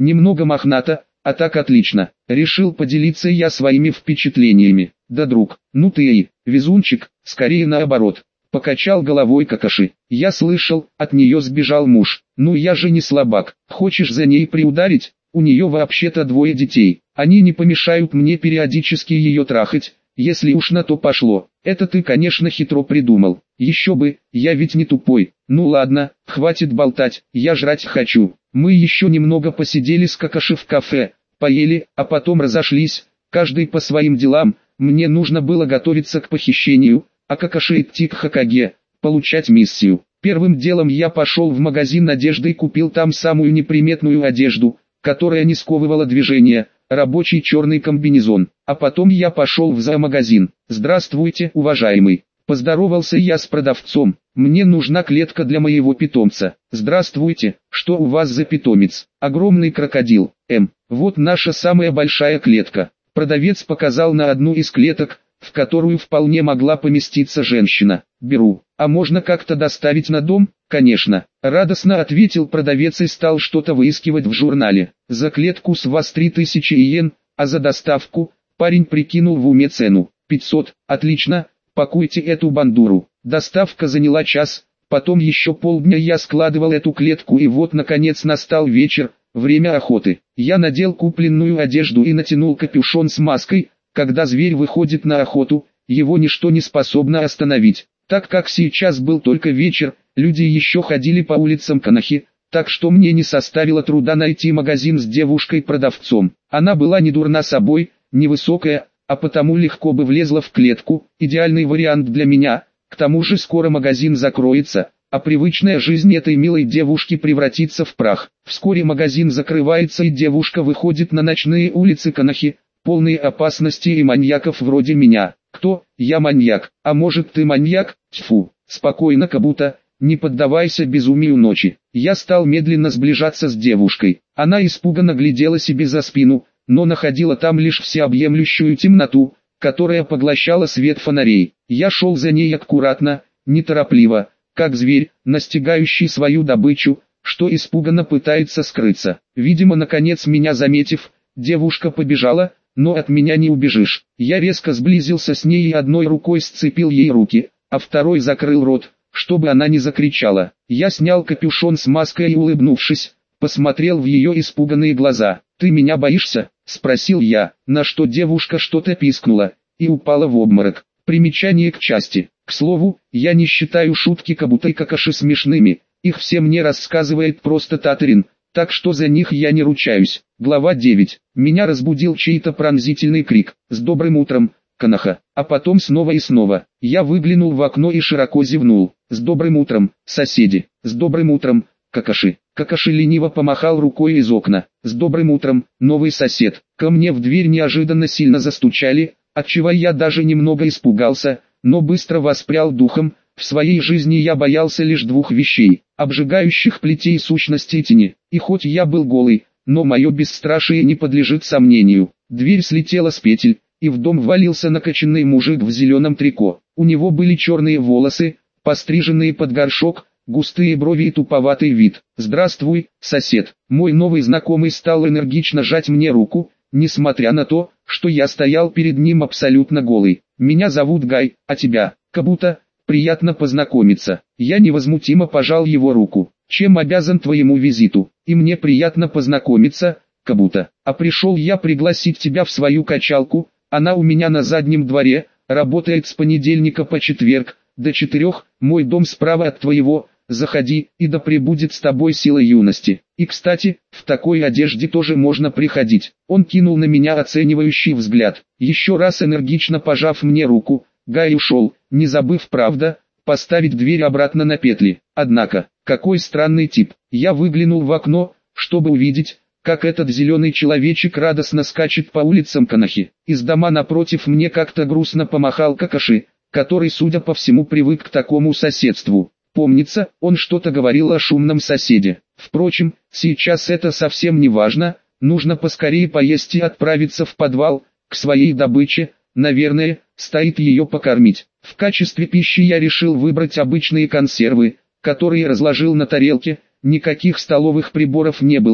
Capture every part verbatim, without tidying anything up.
Немного мохнато, а так отлично. Решил поделиться я своими впечатлениями. Да, друг, ну ты и везунчик, скорее наоборот. Покачал головой Какаши. Я слышал, от нее сбежал муж. Ну я же не слабак. Хочешь за ней приударить? У нее вообще-то двое детей. Они не помешают мне периодически ее трахать, если уж на то пошло. Это ты, конечно, хитро придумал. Еще бы, я ведь не тупой. Ну ладно, хватит болтать, я жрать хочу. Мы еще немного посидели с Какаши в кафе, поели, а потом разошлись, каждый по своим делам. Мне нужно было готовиться к похищению, а Какаши идти к Хокаге, получать миссию. Первым делом я пошел в магазин одежды и купил там самую неприметную одежду, которая не сковывала движение, рабочий черный комбинезон. А потом я пошел в зоомагазин. «Здравствуйте, уважаемый». Поздоровался я с продавцом. «Мне нужна клетка для моего питомца». «Здравствуйте, что у вас за питомец?» «Огромный крокодил, М. Вот наша самая большая клетка». Продавец показал на одну из клеток, в которую вполне могла поместиться женщина. «Беру. А можно как-то доставить на дом?» «Конечно», — радостно ответил продавец и стал что-то выискивать в журнале. «За клетку с вас три тысячи иен, а за доставку...» Парень прикинул в уме цену. пятьсот. «Отлично, пакуйте эту бандуру». Доставка заняла час, потом еще полдня я складывал эту клетку, и вот наконец настал вечер, время охоты. Я надел купленную одежду и натянул капюшон с маской. Когда зверь выходит на охоту, его ничто не способно остановить. Так как сейчас был только вечер, люди еще ходили по улицам Канахи, так что мне не составило труда найти магазин с девушкой-продавцом. Она была не дурна собой, невысокая, а потому легко бы влезла в клетку, идеальный вариант для меня. К тому же скоро магазин закроется, а привычная жизнь этой милой девушки превратится в прах. Вскоре магазин закрывается и девушка выходит на ночные улицы Канахи, полные опасности и маньяков вроде меня. Кто? Я маньяк. А может ты маньяк? Тьфу. Спокойно, Кабута, не поддавайся безумию ночи. Я стал медленно сближаться с девушкой. Она испуганно глядела себе за спину, но находила там лишь всеобъемлющую темноту, которая поглощала свет фонарей. Я шел за ней аккуратно, неторопливо, как зверь, настигающий свою добычу, что испуганно пытается скрыться. Видимо, наконец меня заметив, девушка побежала, но от меня не убежишь. Я резко сблизился с ней и одной рукой сцепил ей руки, а второй закрыл рот, чтобы она не закричала. Я снял капюшон с маской и, улыбнувшись, посмотрел в ее испуганные глаза. «Ты меня боишься?» – спросил я, на что девушка что-то пискнула и упала в обморок. Примечание к части. К слову, я не считаю шутки Кабута и Какаши смешными, их все мне рассказывает просто Татарин, так что за них я не ручаюсь. Глава девять. Меня разбудил чей-то пронзительный крик. «С добрым утром, Канаха!» А потом снова и снова. Я выглянул в окно и широко зевнул. «С добрым утром, соседи! С добрым утром, Какаши!» Какаши лениво помахал рукой из окна. «С добрым утром, новый сосед!» Ко мне в дверь неожиданно сильно застучали, отчего я даже немного испугался, но быстро воспрял духом. В своей жизни я боялся лишь двух вещей: обжигающих плетей сущности тени. И хоть я был голый, но мое бесстрашие не подлежит сомнению. Дверь слетела с петель, и в дом ввалился накачанный мужик в зеленом трико. У него были черные волосы, постриженные под горшок, густые брови и туповатый вид. «Здравствуй, сосед». Мой новый знакомый стал энергично жать мне руку, несмотря на то, что я стоял перед ним абсолютно голый. «Меня зовут Гай, а тебя?» «Кабута. Приятно познакомиться». Я невозмутимо пожал его руку. «Чем обязан твоему визиту?» «И мне приятно познакомиться, Кабута. А пришел я пригласить тебя в свою качалку, она у меня на заднем дворе, работает с понедельника по четверг, до четырех, мой дом справа от твоего, заходи, и да пребудет с тобой сила юности. И кстати, в такой одежде тоже можно приходить». Он кинул на меня оценивающий взгляд. Еще раз энергично пожав мне руку, Гай ушел, не забыв, правда, поставить дверь обратно на петли. Однако, какой странный тип. Я выглянул в окно, чтобы увидеть, как этот зеленый человечек радостно скачет по улицам Канахи. Из дома напротив мне как-то грустно помахал Какаши, который, судя по всему, привык к такому соседству. Помнится, он что-то говорил о шумном соседе. Впрочем, сейчас это совсем не важно, нужно поскорее поесть и отправиться в подвал, к своей добыче. Наверное, стоит ее покормить. В качестве пищи я решил выбрать обычные консервы, которые разложил на тарелке. Никаких столовых приборов не было.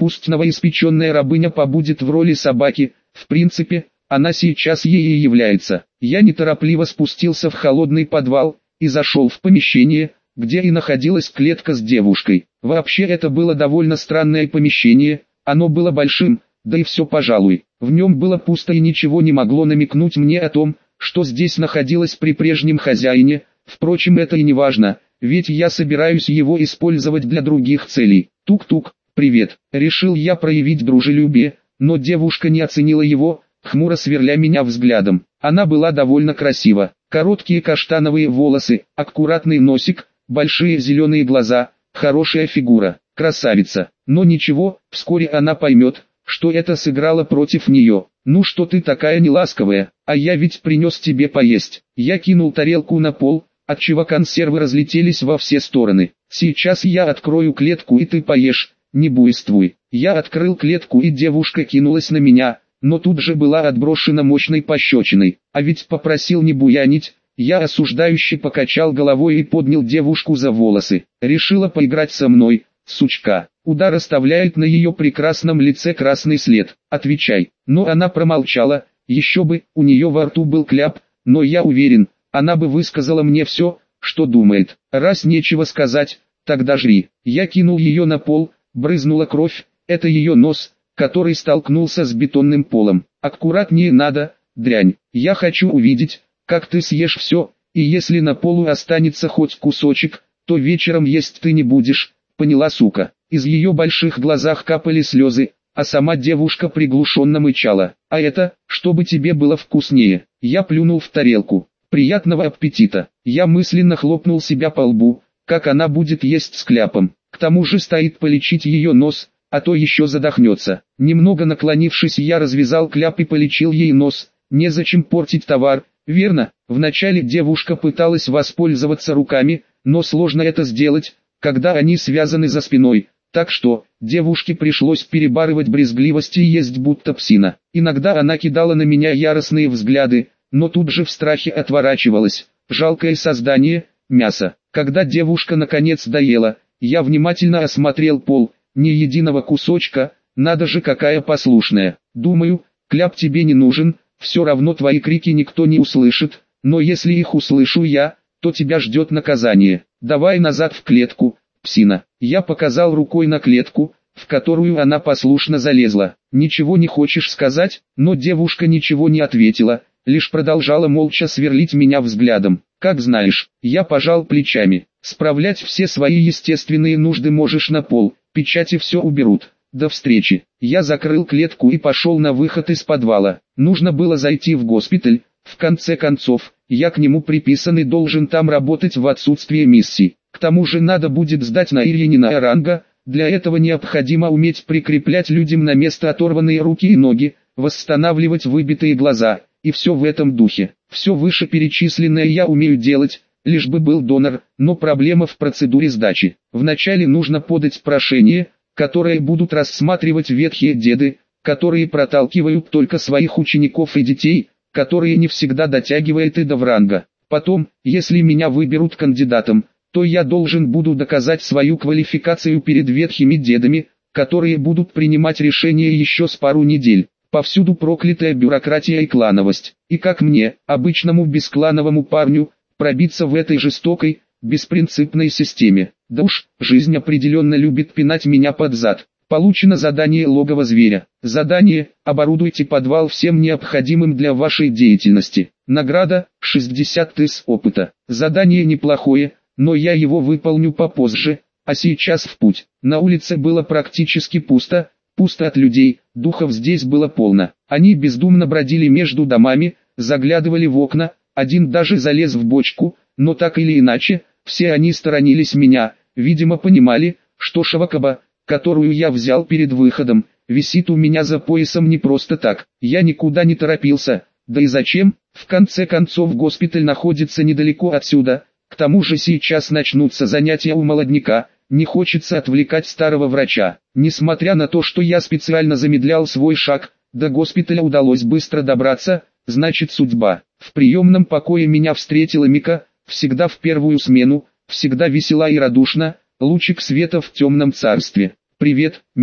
Пусть новоиспеченная рабыня побудет в роли собаки, в принципе, она сейчас ей и является. Я неторопливо спустился в холодный подвал и зашел в помещение, где и находилась клетка с девушкой. Вообще это было довольно странное помещение, оно было большим, да и все пожалуй. В нем было пусто и ничего не могло намекнуть мне о том, что здесь находилось при прежнем хозяине. Впрочем, это и не важно, ведь я собираюсь его использовать для других целей. Тук-тук, привет. Решил я проявить дружелюбие, но девушка не оценила его, хмуро сверля меня взглядом. Она была довольно красива. Короткие каштановые волосы, аккуратный носик, большие зеленые глаза, хорошая фигура, красавица. Но ничего, вскоре она поймет, что это сыграло против нее. «Ну что ты такая неласковая, а я ведь принес тебе поесть». Я кинул тарелку на пол, отчего консервы разлетелись во все стороны. «Сейчас я открою клетку и ты поешь, не буйствуй». Я открыл клетку и девушка кинулась на меня, но тут же была отброшена мощной пощечиной. А ведь попросил не буянить. Я осуждающе покачал головой и поднял девушку за волосы. Решила поиграть со мной, сучка. Удар оставляет на ее прекрасном лице красный след. Отвечай. Но она промолчала, еще бы, у нее во рту был кляп, но я уверен, она бы высказала мне все, что думает. Раз нечего сказать, тогда жри. Я кинул ее на пол, брызнула кровь, это ее нос, который столкнулся с бетонным полом. Аккуратнее надо, дрянь. Я хочу увидеть, как ты съешь все, и если на полу останется хоть кусочек, то вечером есть ты не будешь, поняла, сука? Из ее больших глазах капали слезы, а сама девушка приглушенно мычала. А это, чтобы тебе было вкуснее. Я плюнул в тарелку. Приятного аппетита. Я мысленно хлопнул себя по лбу, как она будет есть с кляпом. К тому же стоит полечить ее нос, а то еще задохнется. Немного наклонившись, я развязал кляп и полечил ей нос. Незачем портить товар, верно? Вначале девушка пыталась воспользоваться руками, но сложно это сделать, когда они связаны за спиной. Так что, девушке пришлось перебарывать брезгливость и есть будто псина. Иногда она кидала на меня яростные взгляды, но тут же в страхе отворачивалась. Жалкое создание, мясо. Когда девушка наконец доела, я внимательно осмотрел пол, ни единого кусочка, надо же какая послушная. Думаю, кляп тебе не нужен, все равно твои крики никто не услышит, но если их услышу я, то тебя ждет наказание. Давай назад в клетку, псина. Я показал рукой на клетку, в которую она послушно залезла. Ничего не хочешь сказать? Но девушка ничего не ответила, лишь продолжала молча сверлить меня взглядом. Как знаешь, я пожал плечами. Справлять все свои естественные нужды можешь на пол, печати все уберут. До встречи. Я закрыл клетку и пошел на выход из подвала. Нужно было зайти в госпиталь. В конце концов, я к нему приписан и должен там работать в отсутствие миссий. К тому же надо будет сдать на Ирьянина ранга. Для этого необходимо уметь прикреплять людям на место оторванные руки и ноги, восстанавливать выбитые глаза, и все в этом духе. Все вышеперечисленное я умею делать, лишь бы был донор, но проблема в процедуре сдачи. Вначале нужно подать прошение, которые будут рассматривать ветхие деды, которые проталкивают только своих учеников и детей, которые не всегда дотягивают и до вранга. Потом, если меня выберут кандидатом, то я должен буду доказать свою квалификацию перед ветхими дедами, которые будут принимать решения еще с пару недель. Повсюду проклятая бюрократия и клановость. И как мне, обычному бесклановому парню, пробиться в этой жестокой, беспринципной системе? Да уж, жизнь определенно любит пинать меня под зад. Получено задание логово зверя. Задание: оборудуйте подвал всем необходимым для вашей деятельности. Награда: шестьдесят тысяч опыта. Задание неплохое, но я его выполню попозже, а сейчас в путь. На улице было практически пусто, пусто от людей, духов здесь было полно. Они бездумно бродили между домами, заглядывали в окна, один даже залез в бочку, но так или иначе, все они сторонились меня, видимо понимали, что шавакаба, которую я взял перед выходом, висит у меня за поясом не просто так. Я никуда не торопился, да и зачем? В конце концов госпиталь находится недалеко отсюда, к тому же сейчас начнутся занятия у молодняка, не хочется отвлекать старого врача. Несмотря на то, что я специально замедлял свой шаг, до госпиталя удалось быстро добраться, значит судьба. В приемном покое меня встретила Мика, всегда в первую смену, всегда весела и радушна, лучик света в темном царстве. «Привет, Мика».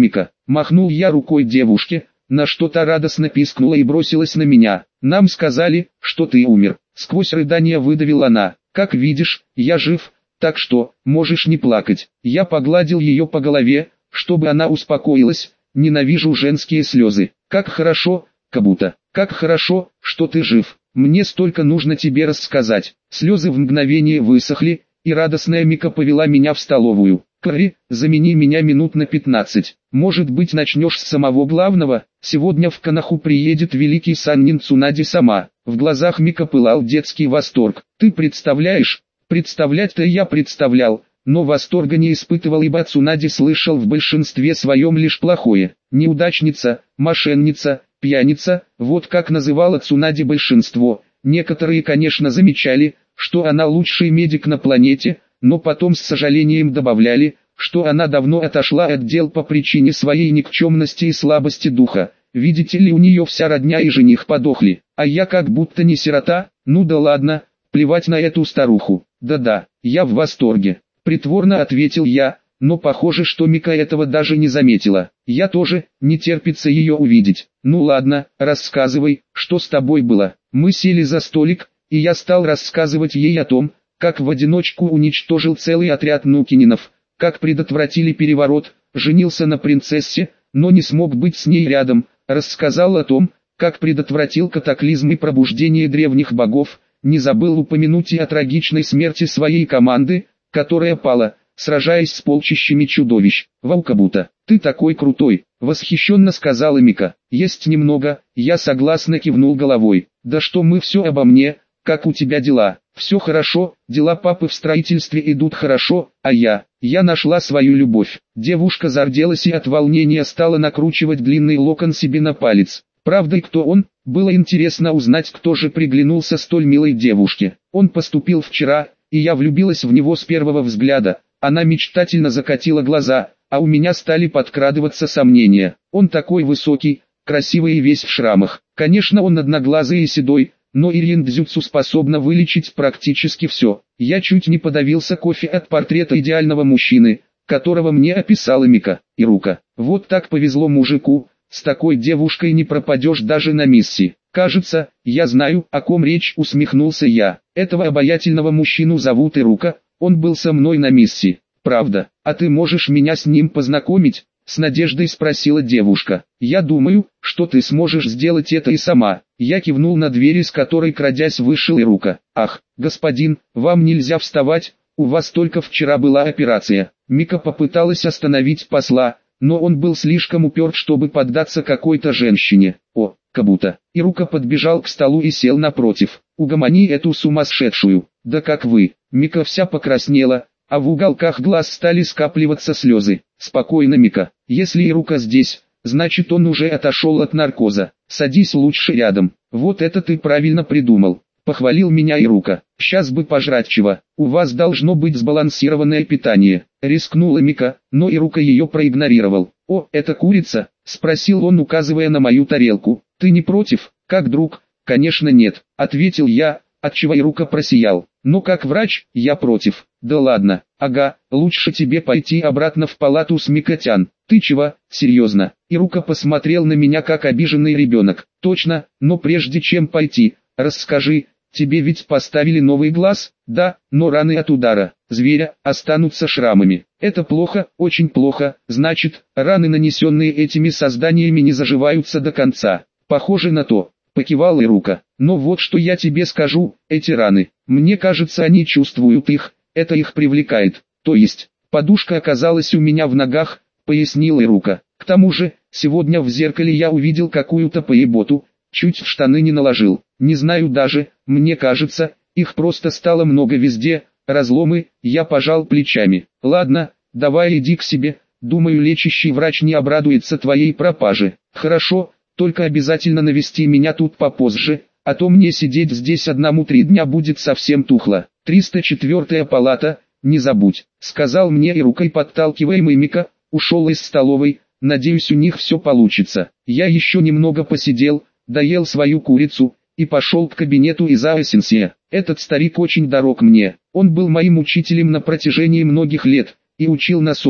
Махнул я рукой девушке, на что-то радостно пискнула и бросилась на меня. Нам сказали, что ты умер. Сквозь рыдания выдавила она. Как видишь, я жив, так что, можешь не плакать. Я погладил ее по голове, чтобы она успокоилась. Ненавижу женские слезы. Как хорошо, Кабута, как хорошо, что ты жив. Мне столько нужно тебе рассказать. Слезы в мгновение высохли, и радостная Мика повела меня в столовую. Кэрри, замени меня минут на пятнадцать. Может быть, начнешь с самого главного? Сегодня в Коноху приедет великий Саннин Цунади сама. В глазах Мика пылал детский восторг. Ты представляешь? Представлять-то я представлял, но восторга не испытывал, ибо Цунади слышал в большинстве своем лишь плохое. Неудачница, мошенница, пьяница, вот как называла Цунади большинство. Некоторые, конечно, замечали, что она лучший медик на планете, но потом с сожалением добавляли, что она давно отошла от дел по причине своей никчемности и слабости духа. Видите ли, у нее вся родня и жених подохли, а я как будто не сирота. Ну да ладно, плевать на эту старуху. Да-да, я в восторге, притворно ответил я, но похоже, что Мика этого даже не заметила. Я тоже, не терпится ее увидеть. Ну ладно, рассказывай, что с тобой было. Мы сели за столик, и я стал рассказывать ей о том, как в одиночку уничтожил целый отряд нукининов, как предотвратили переворот, женился на принцессе, но не смог быть с ней рядом, рассказал о том, как предотвратил катаклизм и пробуждение древних богов, не забыл упомянуть и о трагичной смерти своей команды, которая пала, сражаясь с полчищами чудовищ. «Вау, Кабута, ты такой крутой!» — восхищенно сказала Мика. «Есть немного», — я согласно кивнул головой. «Да что мы все обо мне, как у тебя дела?» «Все хорошо, дела папы в строительстве идут хорошо, а я, я нашла свою любовь». Девушка зарделась и от волнения стала накручивать длинный локон себе на палец. Правда, и кто он? Было интересно узнать, кто же приглянулся столь милой девушке. Он поступил вчера, и я влюбилась в него с первого взгляда. Она мечтательно закатила глаза, а у меня стали подкрадываться сомнения. Он такой высокий, красивый и весь в шрамах. Конечно, он одноглазый и седой, но ирин-дзюцу способна вылечить практически все. Я чуть не подавился кофе от портрета идеального мужчины, которого мне описала Мика. Ирука. Вот так повезло мужику, с такой девушкой не пропадешь даже на миссии. Кажется, я знаю, о ком речь, усмехнулся я. Этого обаятельного мужчину зовут Ирука, он был со мной на миссии. Правда, а ты можешь меня с ним познакомить? С надеждой спросила девушка. Я думаю, что ты сможешь сделать это и сама. Я кивнул на дверь, из которой, крадясь, вышел Ирука. Ах, господин, вам нельзя вставать, у вас только вчера была операция. Мика попыталась остановить посла, но он был слишком уперт, чтобы поддаться какой-то женщине. О, Кабута. Ирука подбежал к столу и сел напротив. Угомони эту сумасшедшую. Да как вы. Мика вся покраснела, а в уголках глаз стали скапливаться слезы. Спокойно, Мика, если Ирука здесь, значит он уже отошел от наркоза. Садись лучше рядом. Вот это ты правильно придумал. Похвалил меня Ирука. Сейчас бы пожрать чего. У вас должно быть сбалансированное питание. Рискнула Мика, но Ирука ее проигнорировал. О, это курица? Спросил он, указывая на мою тарелку. Ты не против? Как друг? Конечно нет, ответил я, отчего Ирука просиял. Но как врач, я против. Да ладно, ага, лучше тебе пойти обратно в палату с Микотян. Ты чего, серьезно? Ирука посмотрел на меня как обиженный ребенок. Точно, но прежде чем пойти, расскажи, тебе ведь поставили новый глаз? Да, но раны от удара зверя останутся шрамами. Это плохо, очень плохо, значит, раны, нанесенные этими созданиями, не заживаются до конца. Похоже на то. Покивал Ирука. Но вот что я тебе скажу, эти раны, мне кажется, они чувствуют их, это их привлекает. То есть, подушка оказалась у меня в ногах, пояснил Ирука. К тому же, сегодня в зеркале я увидел какую-то поеботу, чуть в штаны не наложил. Не знаю даже, мне кажется, их просто стало много везде, разломы. Я пожал плечами. Ладно, давай иди к себе, думаю, лечащий врач не обрадуется твоей пропаже. Хорошо. Только обязательно навести меня тут попозже, а то мне сидеть здесь одному три дня будет совсем тухло. триста четвёртая палата, не забудь, сказал мне Ирука, подталкиваемый Мика, ушел из столовой, надеюсь, у них все получится. Я еще немного посидел, доел свою курицу, и пошел к кабинету Изао Сенсея. Этот старик очень дорог мне, он был моим учителем на протяжении многих лет, и учил на совесть,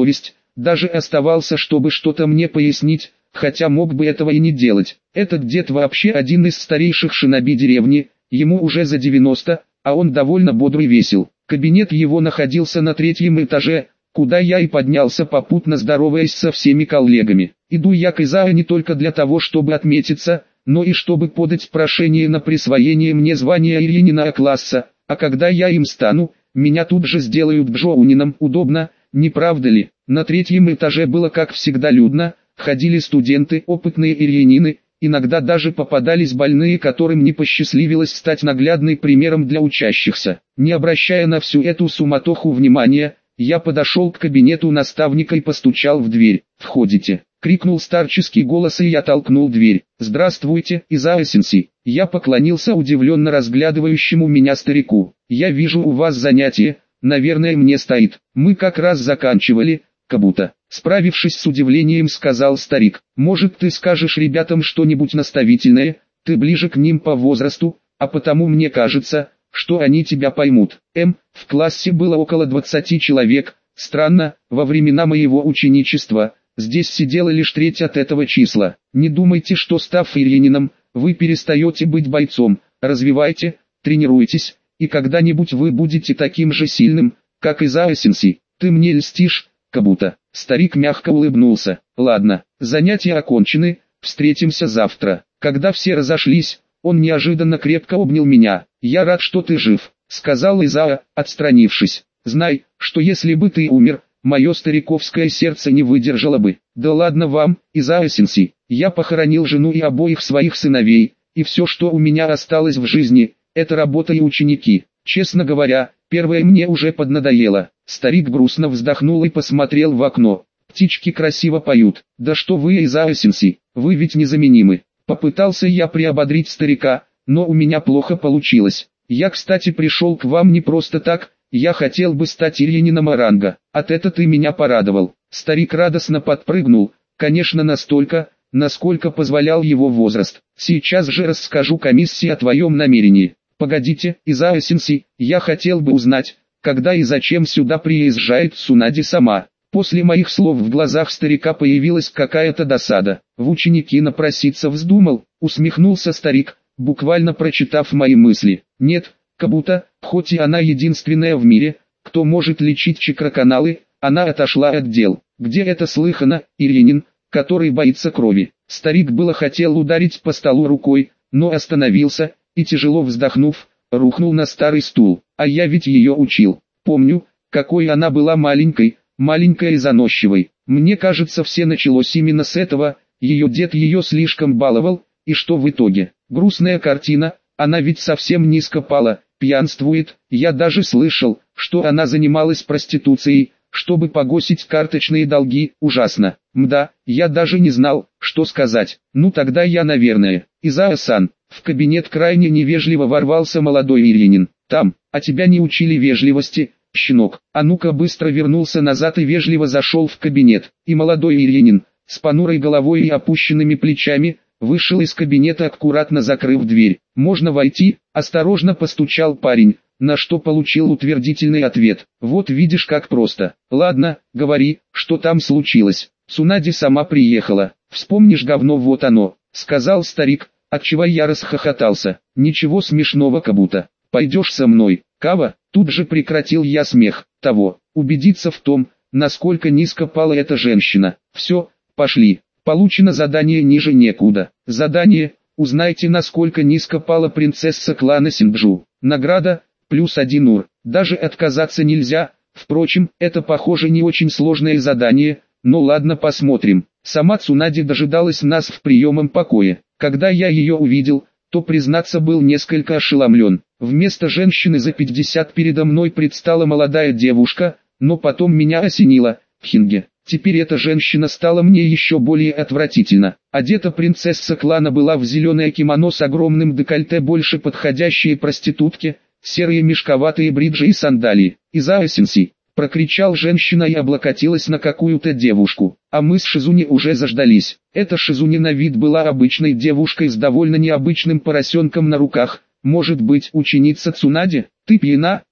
даже оставался, чтобы что-то мне пояснить, хотя мог бы этого и не делать. Этот дед вообще один из старейших шиноби деревни, ему уже за девяносто, а он довольно бодрый и весел. Кабинет его находился на третьем этаже, куда я и поднялся, попутно здороваясь со всеми коллегами. Иду я к Изае не только для того, чтобы отметиться, но и чтобы подать прошение на присвоение мне звания Ильинина класса, а когда я им стану, меня тут же сделают Бжоунином. Удобно, не правда ли? На третьем этаже было как всегда людно, ходили студенты, опытные ильинины, иногда даже попадались больные, которым не посчастливилось стать наглядным примером для учащихся. Не обращая на всю эту суматоху внимания, я подошел к кабинету наставника и постучал в дверь. «Входите!» — крикнул старческий голос, и я толкнул дверь. «Здравствуйте, Изаа-сенсей!» Я поклонился удивленно разглядывающему меня старику. «Я вижу, у вас занятие, наверное, мне стоит. Мы как раз заканчивали, как-будто». Справившись с удивлением, сказал старик: «Может, ты скажешь ребятам что-нибудь наставительное, ты ближе к ним по возрасту, а потому мне кажется, что они тебя поймут». М. В классе было около двадцати человек. Странно, во времена моего ученичества здесь сидела лишь треть от этого числа. Не думайте, что став ильинином, вы перестаете быть бойцом. Развивайте, тренируйтесь, и когда-нибудь вы будете таким же сильным, как Изаа-сенсей. Ты мне льстишь, как-будто. Старик мягко улыбнулся. «Ладно, занятия окончены, встретимся завтра». Когда все разошлись, он неожиданно крепко обнял меня. «Я рад, что ты жив», — сказал Изаа, отстранившись. «Знай, что если бы ты умер, мое стариковское сердце не выдержало бы». «Да ладно вам, Изаа-сенсей, я похоронил жену и обоих своих сыновей, и все, что у меня осталось в жизни, это работа и ученики. Честно говоря, первое мне уже поднадоело». Старик грустно вздохнул и посмотрел в окно. «Птички красиво поют. Да что вы, Изаа-сенсей, вы ведь незаменимы». Попытался я приободрить старика, но у меня плохо получилось. «Я, кстати, пришел к вам не просто так, я хотел бы стать ильинином ранга. От этого ты меня порадовал». Старик радостно подпрыгнул, конечно настолько, насколько позволял его возраст. «Сейчас же расскажу комиссии о твоем намерении». «Погодите, Изаа-сенсей, я хотел бы узнать, когда и зачем сюда приезжает Цунади сама». После моих слов в глазах старика появилась какая-то досада. «В ученики напроситься вздумал?» — усмехнулся старик, буквально прочитав мои мысли. «Нет, как-будто, хоть и она единственная в мире, кто может лечить чакроканалы, она отошла от дел. Где это слыхано, ильинин, который боится крови?» Старик было хотел ударить по столу рукой, но остановился, и тяжело вздохнув, рухнул на старый стул. «А я ведь ее учил. Помню, какой она была маленькой, маленькой и заносчивой. Мне кажется, все началось именно с этого, ее дед ее слишком баловал, и что в итоге? Грустная картина, она ведь совсем низко пала, пьянствует. Я даже слышал, что она занималась проституцией, чтобы погасить карточные долги. Ужасно. Мда, я даже не знал, что сказать. Ну тогда я, наверное, Изаа-сан». В кабинет крайне невежливо ворвался молодой ильинин. «Там, а тебя не учили вежливости, щенок». А ну-ка быстро вернулся назад и вежливо зашел в кабинет. И молодой ильинин, с понурой головой и опущенными плечами, вышел из кабинета, аккуратно закрыв дверь. «Можно войти?» – осторожно постучал парень, на что получил утвердительный ответ. «Вот видишь, как просто. Ладно, говори, что там случилось». «Цунади сама приехала. Вспомнишь говно, вот оно», – сказал старик, отчего я расхохотался. «Ничего смешного, как-будто. Пойдешь со мной, Кава?» Тут же прекратил я смех. «Того, убедиться в том, насколько низко пала эта женщина. Все, пошли. Получено задание ниже некуда. Задание: узнайте, насколько низко пала принцесса клана Синджу. Награда: плюс один ур. Даже отказаться нельзя. Впрочем, это, похоже, не очень сложное задание, но ладно, посмотрим». Сама Цунади дожидалась нас в приемном покое. Когда я ее увидел, то, признаться, был несколько ошеломлен. Вместо женщины за пятьдесят передо мной предстала молодая девушка, но потом меня осенило. Хинге. Теперь эта женщина стала мне еще более отвратительна. Одета принцесса клана была в зеленое кимоно с огромным декольте, больше подходящее проститутке, серые мешковатые бриджи и сандалии. «Изаа-сенсей!» — прокричал женщина и облокотилась на какую-то девушку. А мы с Шизуни уже заждались. Эта Шизуни на вид была обычной девушкой с довольно необычным поросенком на руках. «Может быть, ученица Цунади? Ты пьяна?»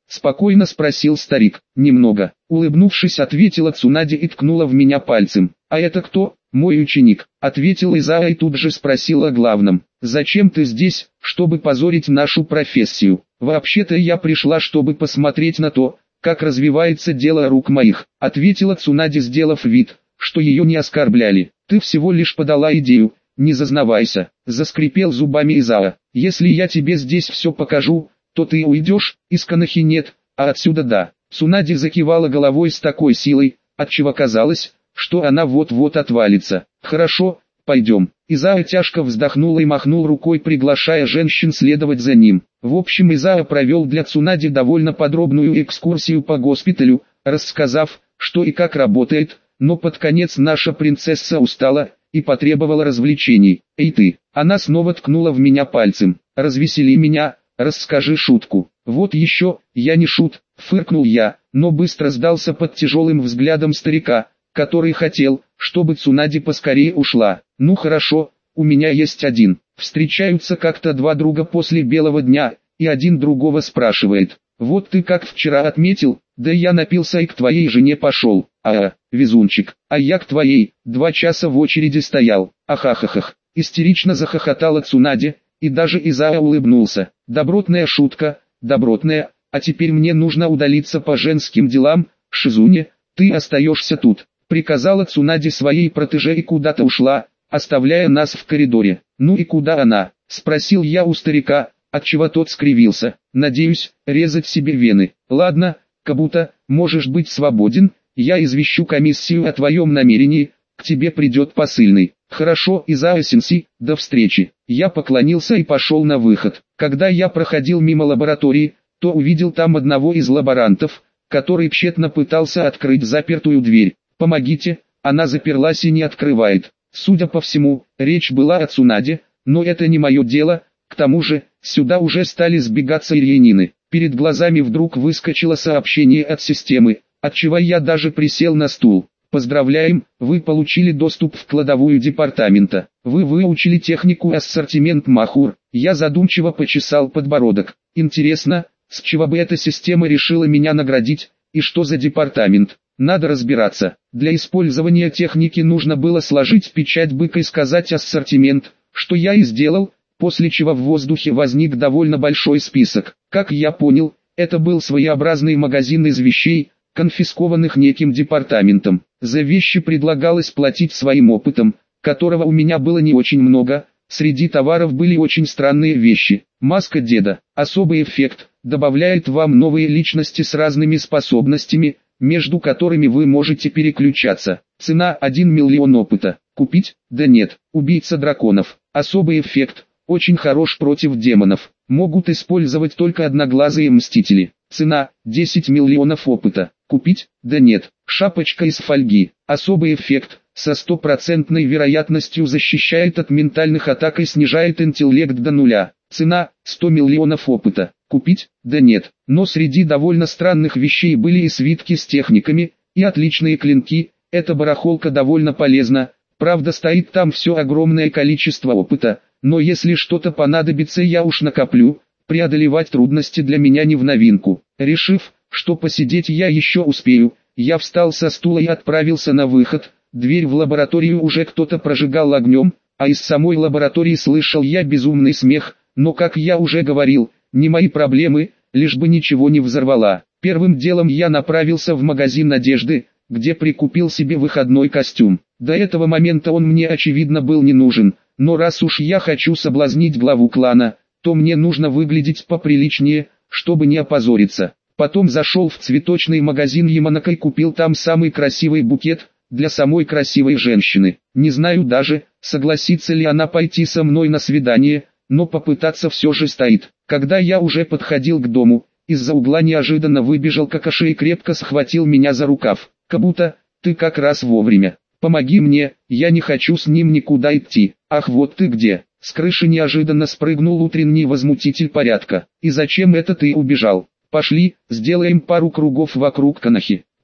Спокойно спросил старик. Немного. Улыбнувшись, ответила Цунаде и ткнула в меня пальцем. А это кто? Мой ученик. Ответила Изаа и тут же спросила о главном. Зачем ты здесь, чтобы позорить нашу профессию? Вообще-то я пришла, чтобы посмотреть на то, как развивается дело рук моих. Ответила Цунаде, сделав вид, что ее не оскорбляли. Ты всего лишь подала идею. Не зазнавайся. Заскрипел зубами Изаа. Если я тебе здесь все покажу, то ты уйдешь, из Конохи нет, а отсюда да. Цунаде закивала головой с такой силой, отчего казалось, что она вот-вот отвалится. Хорошо, пойдем. Изаа тяжко вздохнула и махнул рукой, приглашая женщин следовать за ним. В общем, Изаа провел для Цунаде довольно подробную экскурсию по госпиталю, рассказав, что и как работает, но под конец наша принцесса устала и потребовала развлечений. Эй ты, она снова ткнула в меня пальцем. Развесели меня. Расскажи шутку. Вот еще, я не шут, фыркнул я, но быстро сдался под тяжелым взглядом старика, который хотел, чтобы Цунаде поскорее ушла. Ну хорошо, у меня есть один. Встречаются как-то два друга после белого дня, и один другого спрашивает. Вот ты как вчера отметил, да я напился и к твоей жене пошел. А, везунчик, а я к твоей, два часа в очереди стоял. Ахахахах. Истерично захохотала Цунаде, и даже Изаа улыбнулся. Добротная шутка, добротная, а теперь мне нужно удалиться по женским делам. Шизуне, ты остаешься тут, приказала Цунаде своей протеже и куда-то ушла, оставляя нас в коридоре. Ну и куда она? Спросил я у старика, отчего тот скривился. Надеюсь, резать себе вены. Ладно, Кабута, можешь быть свободен, я извещу комиссию о твоем намерении, к тебе придет посыльный. Хорошо, Изаа-сенси, до встречи. Я поклонился и пошел на выход. Когда я проходил мимо лаборатории, то увидел там одного из лаборантов, который тщетно пытался открыть запертую дверь. Помогите, она заперлась и не открывает. Судя по всему, речь была о Цунаде, но это не мое дело. К тому же, сюда уже стали сбегаться ирьянины. Перед глазами вдруг выскочило сообщение от системы, отчего я даже присел на стул. Поздравляем, вы получили доступ в кладовую департамента. Вы выучили технику ассортимент Махур. Я задумчиво почесал подбородок. Интересно, с чего бы эта система решила меня наградить, и что за департамент? Надо разбираться. Для использования техники нужно было сложить печать быка и сказать ассортимент, что я и сделал, после чего в воздухе возник довольно большой список. Как я понял, это был своеобразный магазин из вещей, конфискованных неким департаментом. За вещи предлагалось платить своим опытом, которого у меня было не очень много. Среди товаров были очень странные вещи. Маска деда, особый эффект, добавляет вам новые личности с разными способностями, между которыми вы можете переключаться. Цена один миллион опыта. Купить? Да нет. Убийца драконов, особый эффект, очень хорош против демонов. Могут использовать только одноглазые мстители. Цена десять миллионов опыта. Купить? Да нет. Шапочка из фольги. Особый эффект. Со стопроцентной вероятностью защищает от ментальных атак и снижает интеллект до нуля. Цена сто миллионов опыта. Купить? Да нет. Но среди довольно странных вещей были и свитки с техниками, и отличные клинки. Эта барахолка довольно полезна. Правда, стоит там все огромное количество опыта. Но если что-то понадобится, я уж накоплю. Преодолевать трудности для меня не в новинку. Решив, что посидеть я еще успею, я встал со стула и отправился на выход. Дверь в лабораторию уже кто-то прожигал огнем, а из самой лаборатории слышал я безумный смех, но, как я уже говорил, не мои проблемы, лишь бы ничего не взорвала. Первым делом я направился в магазин одежды, где прикупил себе выходной костюм. До этого момента он мне очевидно был не нужен, но раз уж я хочу соблазнить главу клана, то мне нужно выглядеть поприличнее, чтобы не опозориться. Потом зашел в цветочный магазин Яманака и купил там самый красивый букет для самой красивой женщины. Не знаю даже, согласится ли она пойти со мной на свидание, но попытаться все же стоит. Когда я уже подходил к дому, из-за угла неожиданно выбежал Какаши и крепко схватил меня за рукав. «Кабута, ты как раз вовремя. Помоги мне, я не хочу с ним никуда идти». «Ах, вот ты где!» С крыши неожиданно спрыгнул утренний возмутитель порядка. «И зачем это ты убежал? Пошли, сделаем пару кругов вокруг Конохи.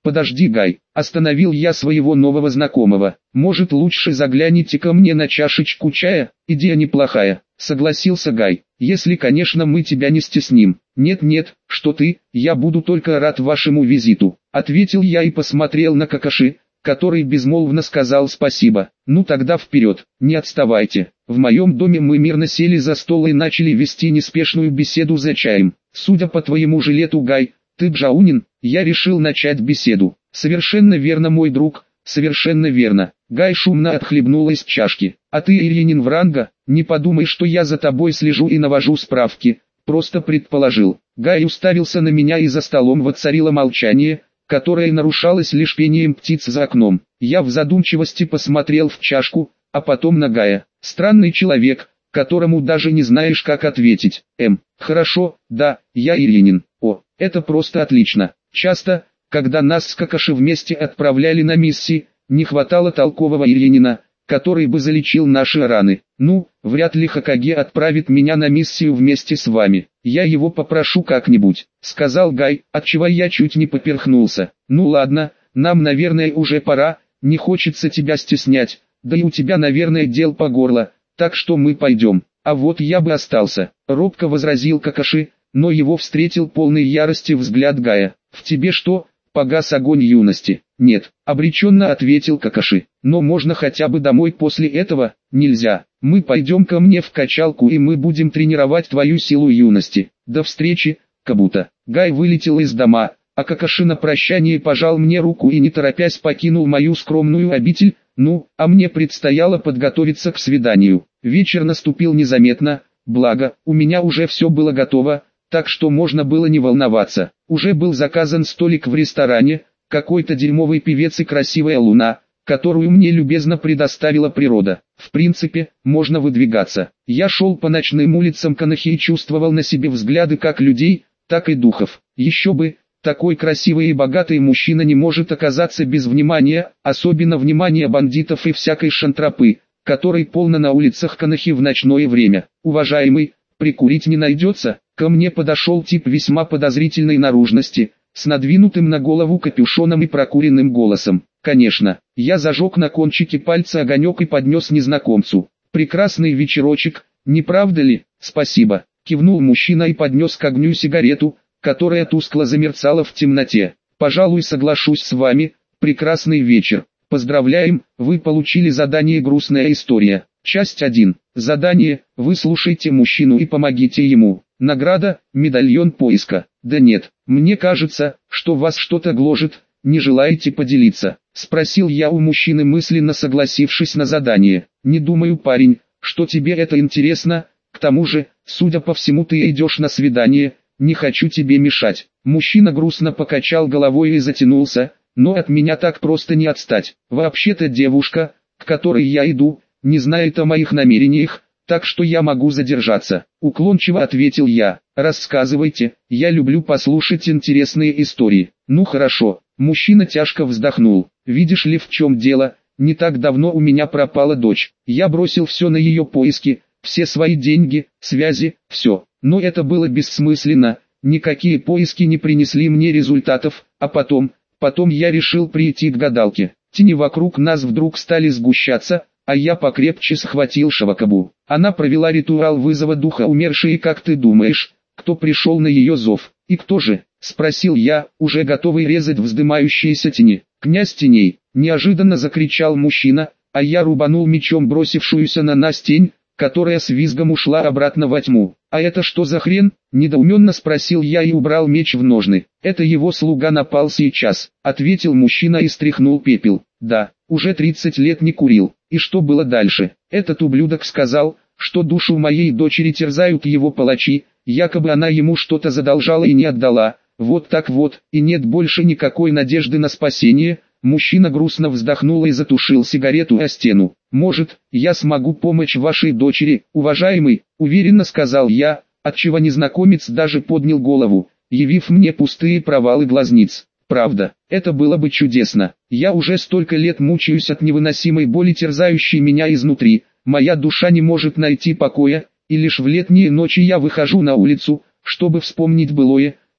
Подожди, Гай, остановил я своего нового знакомого. Может, лучше загляните ко мне на чашечку чая? Идея неплохая, согласился Гай. Если, конечно, мы тебя не стесним. Нет-нет, что ты, я буду только рад вашему визиту, ответил я и посмотрел на Какаши, который безмолвно сказал спасибо. Ну тогда вперед, не отставайте. В моем доме мы мирно сели за стол и начали вести неспешную беседу за чаем. Судя по твоему жилету, Гай, ты джаунин, я решил начать беседу. Совершенно верно, мой друг, совершенно верно. Гай шумно отхлебнул из чашки. А ты Ильинин Вранга, не подумай, что я за тобой слежу и навожу справки, просто предположил. Гай уставился на меня, и за столом воцарило молчание, которое нарушалось лишь пением птиц за окном. Я в задумчивости посмотрел в чашку, а потом на Гая. Странный человек, которому даже не знаешь, как ответить. Эм, хорошо, да, я Ильинин. О, это просто отлично. Часто, когда нас с Какаши вместе отправляли на миссии, не хватало толкового Ильинина, который бы залечил наши раны. Ну, вряд ли Хокаге отправит меня на миссию вместе с вами. Я его попрошу как-нибудь, сказал Гай, отчего я чуть не поперхнулся. Ну ладно, нам, наверное, уже пора, не хочется тебя стеснять, да и у тебя, наверное, дел по горло, так что мы пойдем. А вот я бы остался, робко возразил Какаши, но его встретил полный ярости взгляд Гая. В тебе что, погас огонь юности? Нет, обреченно ответил Какаши. Но можно хотя бы домой после этого? Нельзя. Мы пойдем ко мне в качалку, и мы будем тренировать твою силу юности. До встречи, Кабута. Гай вылетел из дома, а Какаши на прощание пожал мне руку и не торопясь покинул мою скромную обитель. Ну, а мне предстояло подготовиться к свиданию. Вечер наступил незаметно, благо, у меня уже все было готово, так что можно было не волноваться. Уже был заказан столик в ресторане, какой-то дерьмовый певец и красивая луна, которую мне любезно предоставила природа. В принципе, можно выдвигаться. Я шел по ночным улицам Канахи и чувствовал на себе взгляды как людей, так и духов. Еще бы, такой красивый и богатый мужчина не может оказаться без внимания, особенно внимания бандитов и всякой шантропы, которой полно на улицах Канахи в ночное время. Уважаемый, прикурить не найдется? Ко мне подошел тип весьма подозрительной наружности, с надвинутым на голову капюшоном и прокуренным голосом. Конечно, я зажег на кончике пальца огонек и поднес незнакомцу. Прекрасный вечерочек, не правда ли? Спасибо, кивнул мужчина и поднес к огню сигарету, которая тускло замерцала в темноте. Пожалуй, соглашусь с вами, прекрасный вечер. Поздравляем, вы получили задание «Грустная история». Часть один. Задание: выслушайте мужчину и помогите ему. Награда: медальон поиска. Да нет, мне кажется, что вас что-то гложет, не желаете поделиться? Спросил я у мужчины, мысленно согласившись на задание. Не думаю, парень, что тебе это интересно, к тому же, судя по всему, ты идешь на свидание, не хочу тебе мешать. Мужчина грустно покачал головой и затянулся, но от меня так просто не отстать. Вообще-то девушка, к которой я иду, не знает о моих намерениях, так что я могу задержаться. Уклончиво ответил я. Рассказывайте, я люблю послушать интересные истории. Ну хорошо, мужчина тяжко вздохнул. Видишь ли, в чем дело, не так давно у меня пропала дочь. Я бросил все на ее поиски, все свои деньги, связи, все. Но это было бессмысленно, никакие поиски не принесли мне результатов, а потом, потом я решил прийти к гадалке. Тени вокруг нас вдруг стали сгущаться, а я покрепче схватил Шавакабу. Она провела ритуал вызова духа умершей, и как ты думаешь, кто пришел на ее зов? И кто же? Спросил я, уже готовый резать вздымающиеся тени. Князь теней, неожиданно закричал мужчина, а я рубанул мечом бросившуюся на нас тень, которая с визгом ушла обратно во тьму. «А это что за хрен?» – недоуменно спросил я и убрал меч в ножны. «Это его слуга напал сейчас», – ответил мужчина и стряхнул пепел. «Да, уже тридцать лет не курил. И что было дальше? Этот ублюдок сказал, что душу моей дочери терзают его палачи, якобы она ему что-то задолжала и не отдала. Вот так вот, и нет больше никакой надежды на спасение». Мужчина грустно вздохнул и затушил сигарету о стену. «Может, я смогу помочь вашей дочери, уважаемый?» – уверенно сказал я, отчего незнакомец даже поднял голову, явив мне пустые провалы глазниц. «Правда, это было бы чудесно. Я уже столько лет мучаюсь от невыносимой боли, терзающей меня изнутри. Моя душа не может найти покоя, и лишь в летние ночи я выхожу на улицу, чтобы вспомнить былое,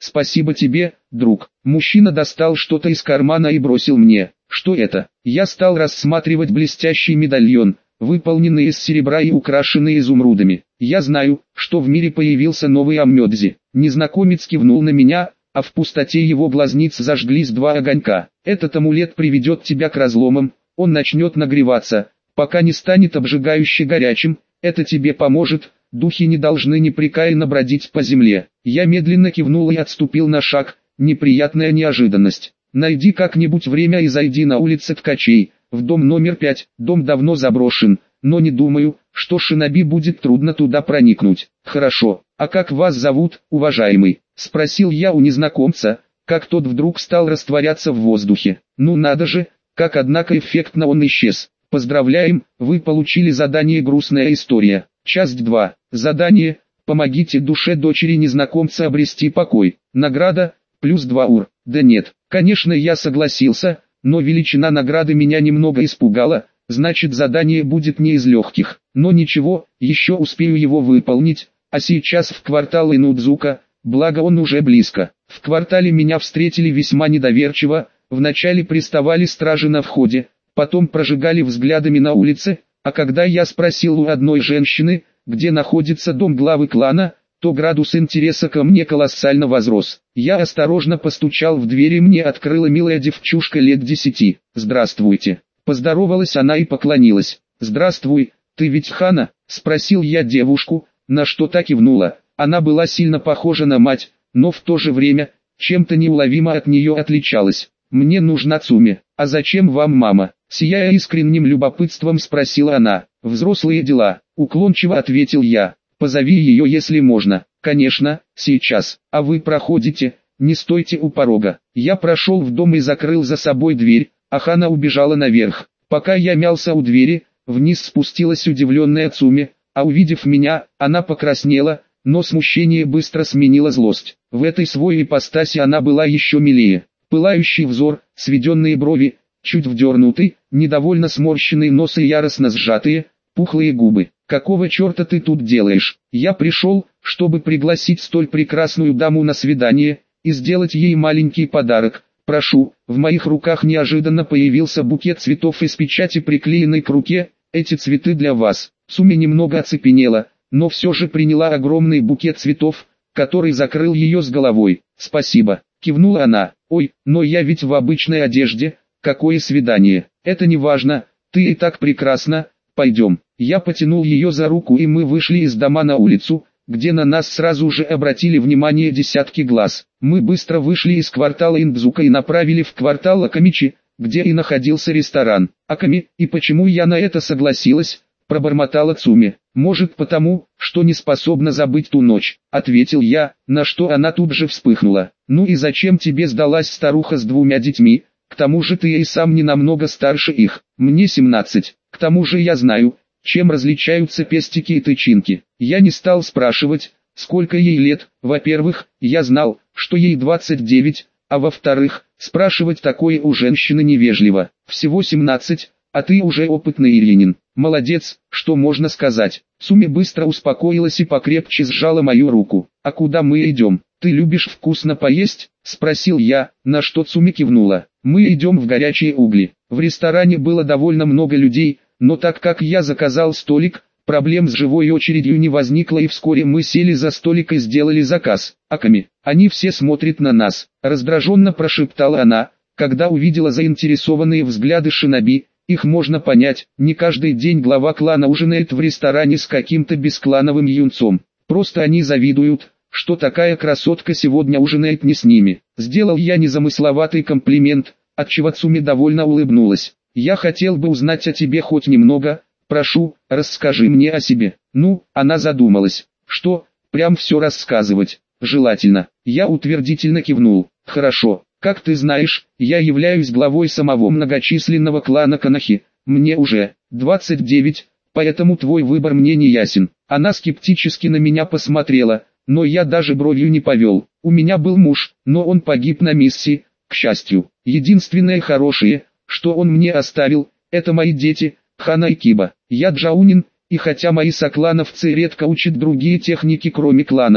спасибо тебе, друг. Мужчина достал что-то из кармана и бросил мне. Что это? Я стал рассматривать блестящий медальон, выполненный из серебра и украшенный изумрудами. Я знаю, что в мире появился новый Аммёдзи. Незнакомец кивнул на меня, а в пустоте его глазниц зажглись два огонька. Этот амулет приведет тебя к разломам, он начнет нагреваться, пока не станет обжигающе горячим. Это тебе поможет, духи не должны непрекаянно бродить по земле. Я медленно кивнул и отступил на шаг. Неприятная неожиданность. Найди как-нибудь время и зайди на улице Ткачей, в дом номер пять. Дом давно заброшен, но не думаю, что шиноби будет трудно туда проникнуть. Хорошо, а как вас зовут, уважаемый? Спросил я у незнакомца, как тот вдруг стал растворяться в воздухе. Ну надо же, как однако эффектно он исчез. Поздравляем, вы получили задание «Грустная история». Часть два. Задание «Помогите душе дочери незнакомца обрести покой». Награда плюс два ур. Да нет, конечно я согласился, но величина награды меня немного испугала, значит задание будет не из легких. Но ничего, еще успею его выполнить, а сейчас в квартал Инудзука, благо он уже близко. В квартале меня встретили весьма недоверчиво, вначале приставали стражи на входе, потом прожигали взглядами на улице, а когда я спросил у одной женщины, где находится дом главы клана, то градус интереса ко мне колоссально возрос. Я осторожно постучал в дверь и мне открыла милая девчушка лет десяти. «Здравствуйте». Поздоровалась она и поклонилась. «Здравствуй, ты ведь Хана?» – спросил я девушку, на что та кивнула. Она была сильно похожа на мать, но в то же время, чем-то неуловимо от нее отличалась. «Мне нужна Цуми». «А зачем вам мама?» – сияя искренним любопытством спросила она. «Взрослые дела», – уклончиво ответил я. «Позови ее, если можно». «Конечно, сейчас. А вы проходите, не стойте у порога». Я прошел в дом и закрыл за собой дверь, а Хана убежала наверх. Пока я мялся у двери, вниз спустилась удивленная Цуми, а увидев меня, она покраснела, но смущение быстро сменило злость. В этой своей ипостаси она была еще милее. Пылающий взор, сведенные брови, чуть вдернутый, недовольно сморщенный нос и яростно сжатые, пухлые губы. «Какого черта ты тут делаешь?» «Я пришел, чтобы пригласить столь прекрасную даму на свидание, и сделать ей маленький подарок. Прошу». В моих руках неожиданно появился букет цветов из печати, приклеенной к руке. «Эти цветы для вас». Цуми немного оцепенела, но все же приняла огромный букет цветов, который закрыл ее с головой. «Спасибо», кивнула она. «Ой, но я ведь в обычной одежде, какое свидание?» «Это не важно, ты и так прекрасна, пойдем». Я потянул ее за руку и мы вышли из дома на улицу, где на нас сразу же обратили внимание десятки глаз. Мы быстро вышли из квартала Индзука и направили в квартал Акамичи, где и находился ресторан. «Аками, и почему я на это согласилась?» – пробормотала Цуми. «Может потому, что не способна забыть ту ночь», – ответил я, на что она тут же вспыхнула. «Ну и зачем тебе сдалась старуха с двумя детьми? К тому же ты и сам не намного старше их. Мне семнадцать. К тому же я знаю, чем различаются пестики и тычинки». Я не стал спрашивать, сколько ей лет. Во-первых, я знал, что ей двадцать девять, а во-вторых, спрашивать такое у женщины невежливо. «Всего семнадцать, а ты уже опытный Иринин». «Молодец, что можно сказать». Цуми быстро успокоилась и покрепче сжала мою руку. «А куда мы идем? Ты любишь вкусно поесть?» – спросил я, на что Цуми кивнула. «Мы идем в горячие угли». В ресторане было довольно много людей, но так как я заказал столик, проблем с живой очередью не возникло и вскоре мы сели за столик и сделали заказ. «Аками, они все смотрят на нас», – раздраженно прошептала она, когда увидела заинтересованные взгляды шиноби. «Их можно понять, не каждый день глава клана ужинает в ресторане с каким-то бесклановым юнцом. Просто они завидуют, что такая красотка сегодня ужинает не с ними». Сделал я незамысловатый комплимент, отчего Цуми довольно улыбнулась. «Я хотел бы узнать о тебе хоть немного, прошу, расскажи мне о себе». «Ну», она задумалась. «Что, прям все рассказывать?» «Желательно». Я утвердительно кивнул. «Хорошо. Как ты знаешь, я являюсь главой самого многочисленного клана Канахи. Мне уже двадцать девять, поэтому твой выбор мне не ясен». Она скептически на меня посмотрела, но я даже бровью не повел. «У меня был муж, но он погиб на миссии, к счастью. Единственное хорошее, что он мне оставил, это мои дети, Хана и Киба. Я джаунин, и хотя мои соклановцы редко учат другие техники кроме клановых,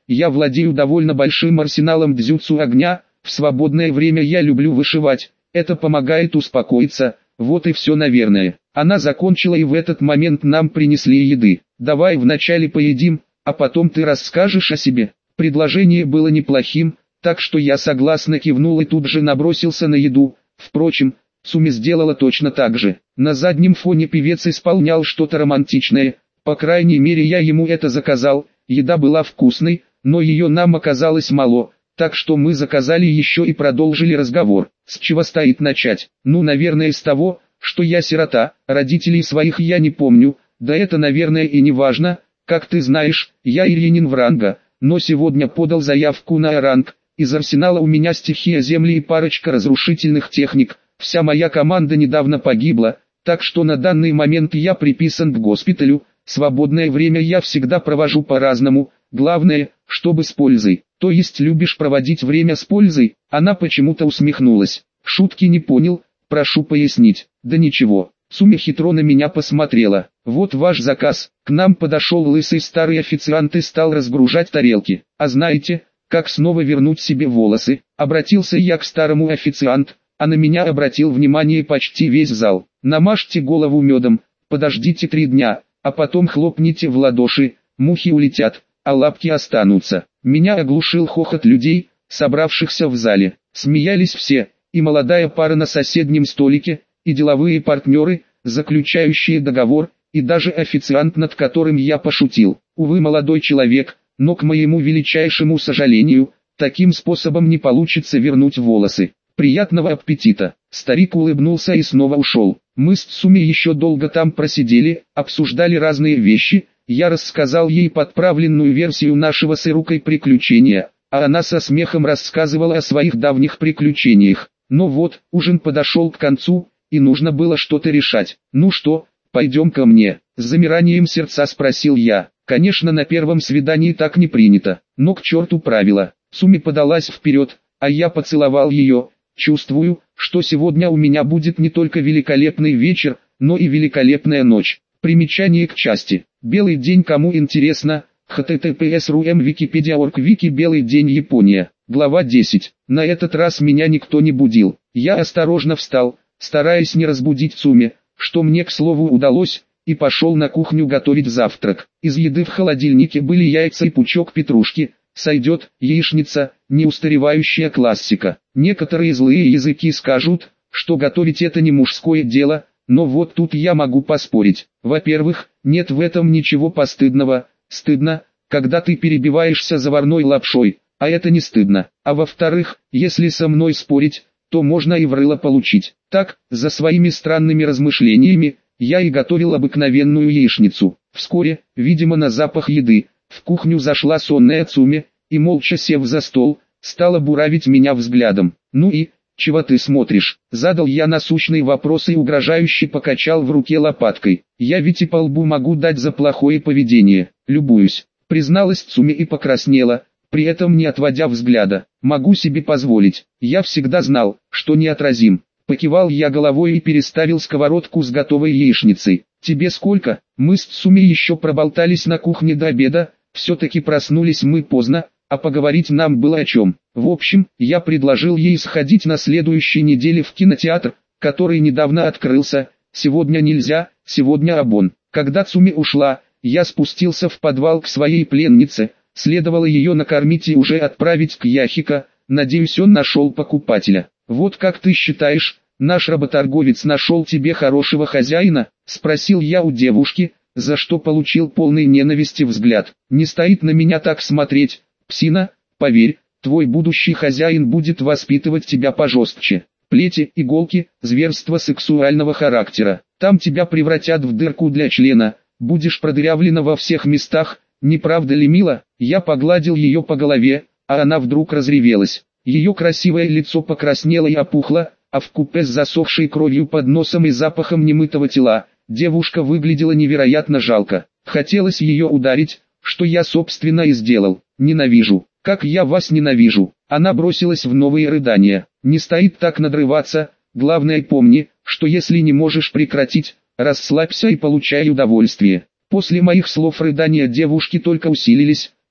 я владею довольно большим арсеналом дзюцу огня, в свободное время я люблю вышивать, это помогает успокоиться, вот и все наверное. Она закончила, и в этот момент нам принесли еды. Давай вначале поедим, а потом ты расскажешь о себе. Предложение было неплохим, так что я согласно кивнул и тут же набросился на еду. Впрочем, Цуми сделала точно так же. На заднем фоне певец исполнял что-то романтичное, по крайней мере я ему это заказал. Еда была вкусной, но ее нам оказалось мало, так что мы заказали еще и продолжили разговор. С чего стоит начать? Ну, наверное, с того, что я сирота, родителей своих я не помню, да это, наверное, и не важно. Как ты знаешь, я Иринин в ранга, но сегодня подал заявку на ранг. Из арсенала у меня стихия земли и парочка разрушительных техник. Вся моя команда недавно погибла, так что на данный момент я приписан к госпиталю. Свободное время я всегда провожу по-разному, главное, чтобы с пользой. То есть любишь проводить время с пользой? Она почему-то усмехнулась. Шутки не понял, прошу пояснить. Да ничего. Цуми хитро на меня посмотрела. Вот ваш заказ. К нам подошел лысый старый официант и стал разгружать тарелки. А знаете, как снова вернуть себе волосы? Обратился я к старому официанту, а на меня обратил внимание почти весь зал. Намажьте голову медом, подождите три дня, а потом хлопните в ладоши, мухи улетят, а лапки останутся. Меня оглушил хохот людей, собравшихся в зале. Смеялись все, и молодая пара на соседнем столике, и деловые партнеры, заключающие договор, и даже официант, над которым я пошутил. Увы, молодой человек, но к моему величайшему сожалению, таким способом не получится вернуть волосы. Приятного аппетита. Старик улыбнулся и снова ушел. Мы с Цуми еще долго там просидели, обсуждали разные вещи. Я рассказал ей подправленную версию нашего с Ирукой приключения, а она со смехом рассказывала о своих давних приключениях. Но вот, ужин подошел к концу, и нужно было что-то решать. Ну что, пойдем ко мне? С замиранием сердца спросил я. Конечно, на первом свидании так не принято, но к черту правила. Цуми подалась вперед, а я поцеловал ее. Чувствую, что сегодня у меня будет не только великолепный вечер, но и великолепная ночь. Примечание к части. Белый день, кому интересно, эйч ти ти пи эс точка ру эм Википедия точка орг Вики Белый день Япония. Глава десять. На этот раз меня никто не будил. Я осторожно встал, стараясь не разбудить Цуми, что мне, к слову, удалось, и пошел на кухню готовить завтрак. Из еды в холодильнике были яйца и пучок петрушки. Сойдет, яичница, неустаревающая классика. Некоторые злые языки скажут, что готовить это не мужское дело, но вот тут я могу поспорить. Во-первых, нет в этом ничего постыдного. Стыдно, когда ты перебиваешься заварной лапшой, а это не стыдно. А во-вторых, если со мной спорить, то можно и в рыло получить. Так, за своими странными размышлениями, я и готовил обыкновенную яичницу. Вскоре, видимо на запах еды, в кухню зашла сонная Цуми, и молча сев за стол, стала буравить меня взглядом. «Ну и, чего ты смотришь?» Задал я насущный вопрос и угрожающе покачал в руке лопаткой. «Я ведь и по лбу могу дать за плохое поведение. Любуюсь», призналась Цуми и покраснела, при этом не отводя взгляда. «Могу себе позволить. Я всегда знал, что неотразим». Покивал я головой и переставил сковородку с готовой яичницей. «Тебе сколько?» Мы с Цуми еще проболтались на кухне до обеда, все-таки проснулись мы поздно, а поговорить нам было о чем. В общем, я предложил ей сходить на следующей неделе в кинотеатр, который недавно открылся. Сегодня нельзя, сегодня обон. Когда Цуми ушла, я спустился в подвал к своей пленнице, следовало ее накормить и уже отправить к Яхико, надеюсь он нашел покупателя. «Вот как ты считаешь, наш работорговец нашел тебе хорошего хозяина?» – спросил я у девушки, за что получил полный ненависти взгляд. «Не стоит на меня так смотреть, псина, поверь, твой будущий хозяин будет воспитывать тебя пожестче. Плети, иголки, зверство сексуального характера. Там тебя превратят в дырку для члена, будешь продырявлена во всех местах, не правда ли мило?» Я погладил ее по голове, а она вдруг разревелась. Ее красивое лицо покраснело и опухло, а вкупе с засохшей кровью под носом и запахом немытого тела, девушка выглядела невероятно жалко. Хотелось ее ударить, что я собственно и сделал. «Ненавижу, как я вас ненавижу!» Она бросилась в новые рыдания. «Не стоит так надрываться, главное помни, что если не можешь прекратить, расслабься и получай удовольствие». После моих слов рыдания девушки только усилились,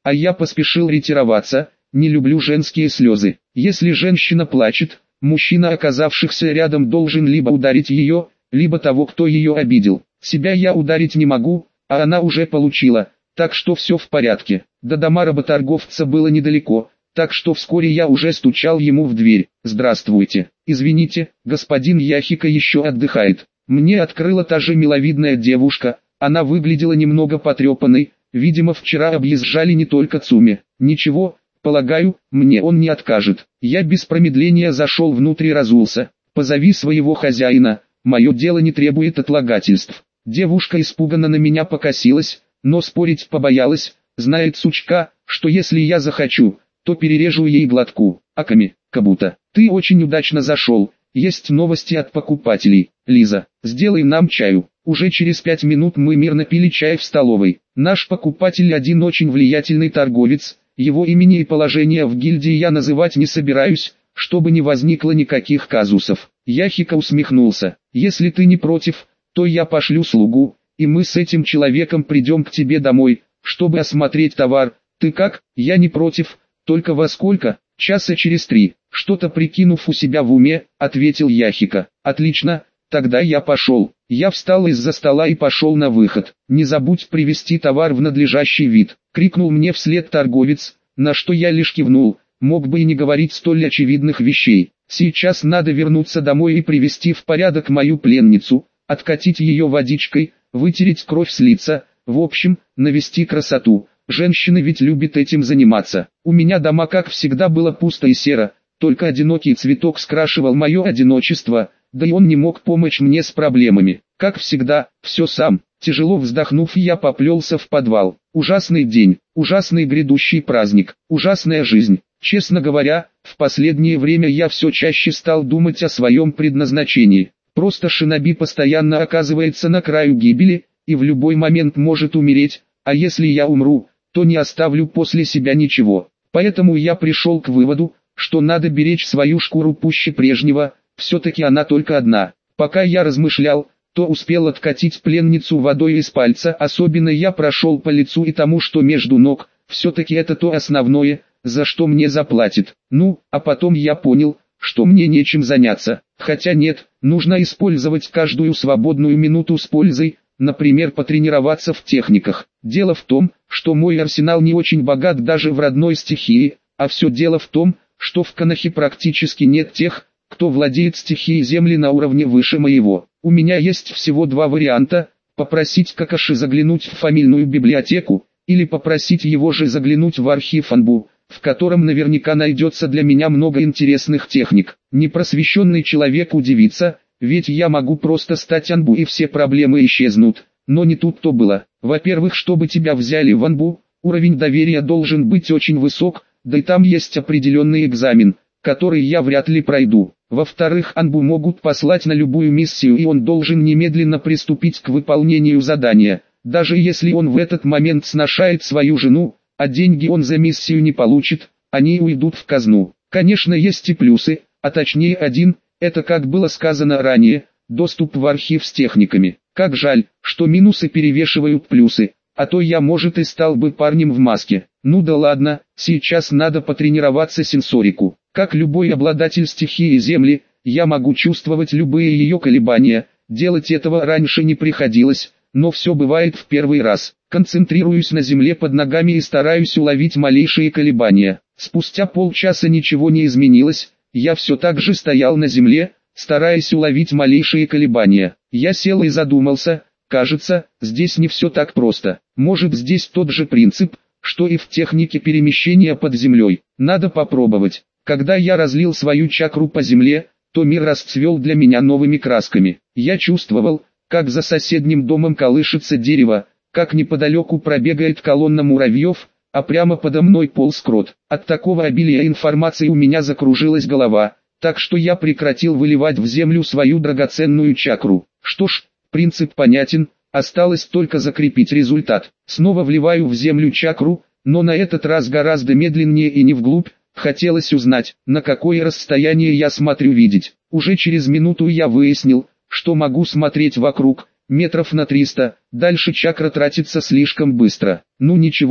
а я поспешил ретироваться. Не люблю женские слезы. Если женщина плачет, мужчина, оказавшихся рядом, должен либо ударить ее, либо того, кто ее обидел. Себя я ударить не могу, а она уже получила, так что все в порядке. До дома работорговца было недалеко, так что вскоре я уже стучал ему в дверь. «Здравствуйте. Извините, господин Яхика еще отдыхает». Мне открыла та же миловидная девушка, она выглядела немного потрепанной, видимо вчера объезжали не только Цуми. «Ничего, полагаю, мне он не откажет». Я без промедления зашел внутрь и разулся. «Позови своего хозяина, мое дело не требует отлагательств». Девушка испуганно на меня покосилась, но спорить побоялась, знает сучка, что если я захочу, то перережу ей глотку. «Аками, Кабута, ты очень удачно зашел, есть новости от покупателей. Лиза, сделай нам чаю». Уже через пять минут мы мирно пили чай в столовой. Наш покупатель один очень влиятельный торговец, его имени и положения в гильдии я называть не собираюсь, чтобы не возникло никаких казусов. Яхика усмехнулся. «Если ты не против, то я пошлю слугу, и мы с этим человеком придем к тебе домой, чтобы осмотреть товар. Ты как?» «Я не против, только во сколько?» «Часа через три». Что-то прикинув у себя в уме, ответил Яхика. «Отлично, тогда я пошел». Я встал из-за стола и пошел на выход. «Не забудь привести товар в надлежащий вид», — крикнул мне вслед торговец, на что я лишь кивнул, мог бы и не говорить столь очевидных вещей. Сейчас надо вернуться домой и привести в порядок мою пленницу, откатить ее водичкой, вытереть кровь с лица, в общем, навести красоту. Женщины ведь любят этим заниматься. У меня дома как всегда было пусто и серо, только одинокий цветок скрашивал мое одиночество, да и он не мог помочь мне с проблемами. Как всегда, все сам. Тяжело вздохнув, я поплелся в подвал. Ужасный день, ужасный грядущий праздник, ужасная жизнь. Честно говоря, в последнее время я все чаще стал думать о своем предназначении. Просто шиноби постоянно оказывается на краю гибели, и в любой момент может умереть, а если я умру, то не оставлю после себя ничего. Поэтому я пришел к выводу, что надо беречь свою шкуру пуще прежнего, все-таки она только одна. Пока я размышлял, то успел откатить пленницу водой из пальца, особенно я прошел по лицу и тому, что между ног, все-таки это то основное, за что мне заплатят. Ну, а потом я понял, что мне нечем заняться. Хотя нет, нужно использовать каждую свободную минуту с пользой, например, потренироваться в техниках. Дело в том, что мой арсенал не очень богат даже в родной стихии, а все дело в том, что в Конохе практически нет тех, кто владеет стихией земли на уровне выше моего. У меня есть всего два варианта: попросить Какаши заглянуть в фамильную библиотеку, или попросить его же заглянуть в архив Анбу, в котором наверняка найдется для меня много интересных техник. Непросвещенный человек удивится, ведь я могу просто стать Анбу и все проблемы исчезнут. Но не тут-то было. Во-первых, чтобы тебя взяли в Анбу, уровень доверия должен быть очень высок, да и там есть определенный экзамен, который я вряд ли пройду. Во-вторых, Анбу могут послать на любую миссию, и он должен немедленно приступить к выполнению задания, даже если он в этот момент сношает свою жену, а деньги он за миссию не получит, они уйдут в казну. Конечно, есть и плюсы, а точнее один, это, как было сказано ранее, доступ в архив с техниками. Как жаль, что минусы перевешивают плюсы, а то я, может, и стал бы парнем в маске. Ну да ладно, сейчас надо потренироваться сенсорику. Как любой обладатель стихии земли, я могу чувствовать любые ее колебания, делать этого раньше не приходилось, но все бывает в первый раз. Концентрируюсь на земле под ногами и стараюсь уловить малейшие колебания. Спустя полчаса ничего не изменилось, я все так же стоял на земле, стараясь уловить малейшие колебания. Я сел и задумался, кажется, здесь не все так просто. Может, здесь тот же принцип, что и в технике перемещения под землей. Надо попробовать. Когда я разлил свою чакру по земле, то мир расцвел для меня новыми красками. Я чувствовал, как за соседним домом колышется дерево, как неподалеку пробегает колонна муравьев, а прямо подо мной полз крот. От такого обилия информации у меня закружилась голова, так что я прекратил выливать в землю свою драгоценную чакру. Что ж, принцип понятен, осталось только закрепить результат. Снова вливаю в землю чакру, но на этот раз гораздо медленнее и не вглубь. Хотелось узнать, на какое расстояние я смотрю видеть. Уже через минуту я выяснил, что могу смотреть вокруг, метров на триста, дальше чакра тратится слишком быстро. Ну ничего,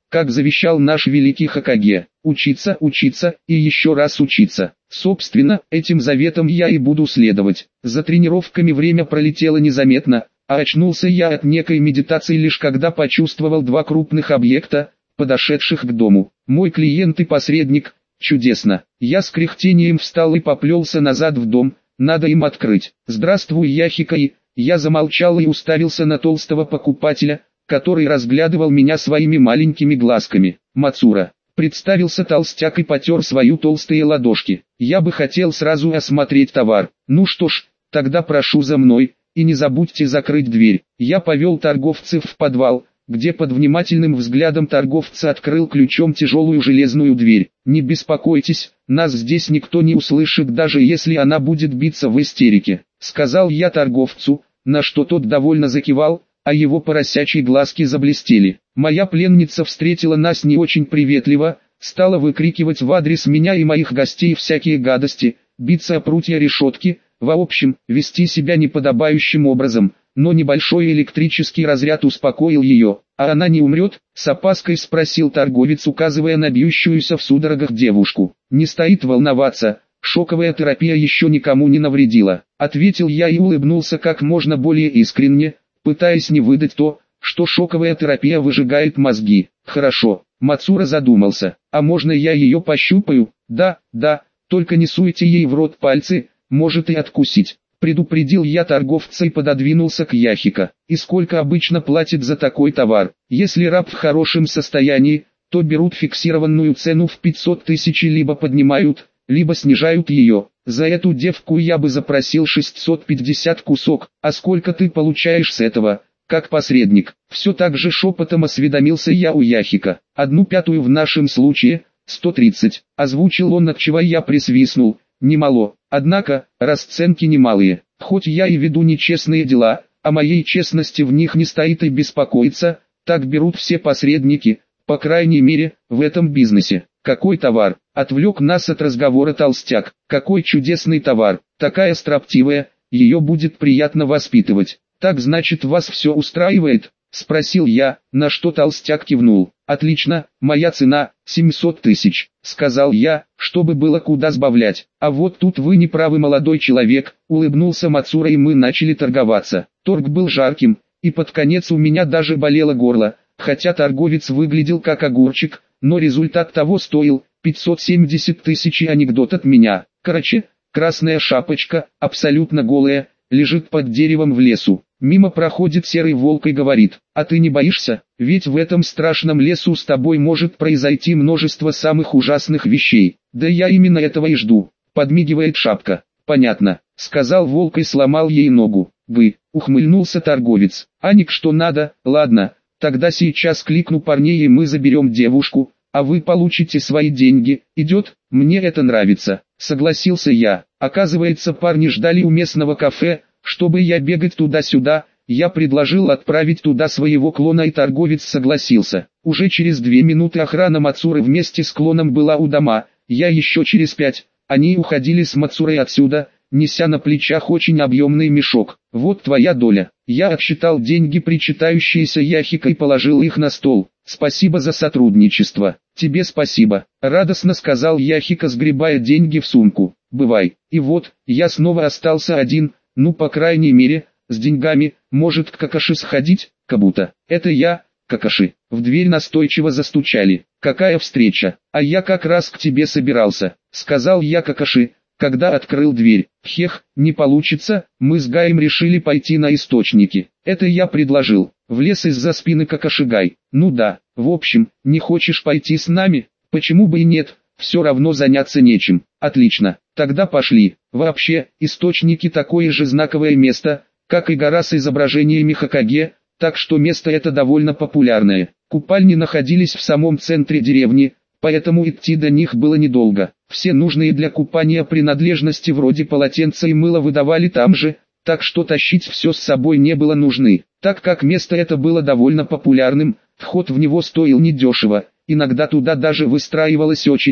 как завещал наш великий Хокаге. Учиться, учиться и еще раз учиться. Собственно, этим заветом я и буду следовать. За тренировками время пролетело незаметно, а очнулся я от некой медитации лишь когда почувствовал два крупных объекта, подошедших к дому. Мой клиент и посредник. Чудесно. Я с кряхтением встал и поплелся назад в дом. Надо им открыть. Здравствуй, Яхикай. Я замолчал и уставился на толстого покупателя, который разглядывал меня своими маленькими глазками. Мацура. Представился толстяк и потер свою толстые ладошки. Я бы хотел сразу осмотреть товар. Ну что ж, тогда прошу за мной, и не забудьте закрыть дверь. Я повел торговцев в подвал, где под внимательным взглядом торговца открыл ключом тяжелую железную дверь. Не беспокойтесь, нас здесь никто не услышит, даже если она будет биться в истерике, сказал я торговцу, на что тот довольно закивал, а его поросячьи глазки заблестели. Моя пленница встретила нас не очень приветливо, стала выкрикивать в адрес меня и моих гостей всякие гадости, биться о прутья решетки, в общем, вести себя неподобающим образом, но небольшой электрический разряд успокоил ее. «А она не умрет?» — с опаской спросил торговец, указывая на бьющуюся в судорогах девушку. «Не стоит волноваться, шоковая терапия еще никому не навредила», — ответил я и улыбнулся как можно более искренне, пытаясь не выдать то, что шоковая терапия выжигает мозги. «Хорошо», — Мацура задумался, «а можно я ее пощупаю?» «Да, да, только не суйте ей в рот пальцы, может и откусить», — предупредил я торговца и пододвинулся к Яхико. «И сколько обычно платит за такой товар? Если раб в хорошем состоянии, то берут фиксированную цену в пятьсот тысяч и либо поднимают, либо снижают ее. За эту девку я бы запросил шестьсот пятьдесят кусок, а сколько ты получаешь с этого, как посредник?» Все так же шепотом осведомился я у Яхико. «Одну пятую в нашем случае, сто тридцать, озвучил он, отчего я присвистнул. Немало, однако, расценки немалые. Хоть я и веду нечестные дела, о моей честности в них не стоит и беспокоиться, так берут все посредники, по крайней мере, в этом бизнесе». «Какой товар?» — отвлек нас от разговора толстяк. «Какой чудесный товар, такая строптивая, ее будет приятно воспитывать». «Так значит, вас все устраивает?» — спросил я, на что толстяк кивнул. «Отлично, моя цена — семьсот тысяч», — сказал я, чтобы было куда сбавлять. «А вот тут вы не правы, молодой человек», — улыбнулся Мацура, и мы начали торговаться. Торг был жарким, и под конец у меня даже болело горло, хотя торговец выглядел как огурчик, но результат того стоил. Пятьсот семьдесят тысяч и анекдот от меня. Короче, красная шапочка, абсолютно голая, лежит под деревом в лесу. Мимо проходит серый волк и говорит: «А ты не боишься? Ведь в этом страшном лесу с тобой может произойти множество самых ужасных вещей». «Да я именно этого и жду», — подмигивает шапка. «Понятно», — сказал волк и сломал ей ногу. «Вы», — ухмыльнулся торговец. «Аник, что надо? Ладно, тогда сейчас кликну парней и мы заберем девушку, а вы получите свои деньги. Идет?» «Мне это нравится», — согласился я. Оказывается, парни ждали у местного кафе, чтобы я бегать туда-сюда. Я предложил отправить туда своего клона, и торговец согласился. Уже через две минуты охрана Мацуры вместе с клоном была у дома. Я еще через пять. Они уходили с Мацурой отсюда, неся на плечах очень объемный мешок. «Вот твоя доля». Я отсчитал деньги, причитающиеся Яхико, и положил их на стол. «Спасибо за сотрудничество». «Тебе спасибо», — радостно сказал Яхико, сгребая деньги в сумку. «Бывай». И вот, я снова остался один, ну по крайней мере, с деньгами. «Может, к Какаши сходить, Кабуто?» «Это я, Какаши». В дверь настойчиво застучали. «Какая встреча? А я как раз к тебе собирался», — сказал я Какаши, когда открыл дверь. «Хех, не получится, мы с Гаем решили пойти на источники». «Это я предложил». Влез из-за спины Какаши Гай. «Ну да, в общем, не хочешь пойти с нами? Почему бы и нет, все равно заняться нечем». «Отлично, тогда пошли». Вообще, источники такое же знаковое место, как и гора с изображениями Хокаге, так что место это довольно популярное. Купальни находились в самом центре деревни, поэтому идти до них было недолго. Все нужные для купания принадлежности вроде полотенца и мыла выдавали там же, так что тащить все с собой не было нужны. Так как место это было довольно популярным, вход в него стоил недешево, иногда туда даже выстраивалась очередь,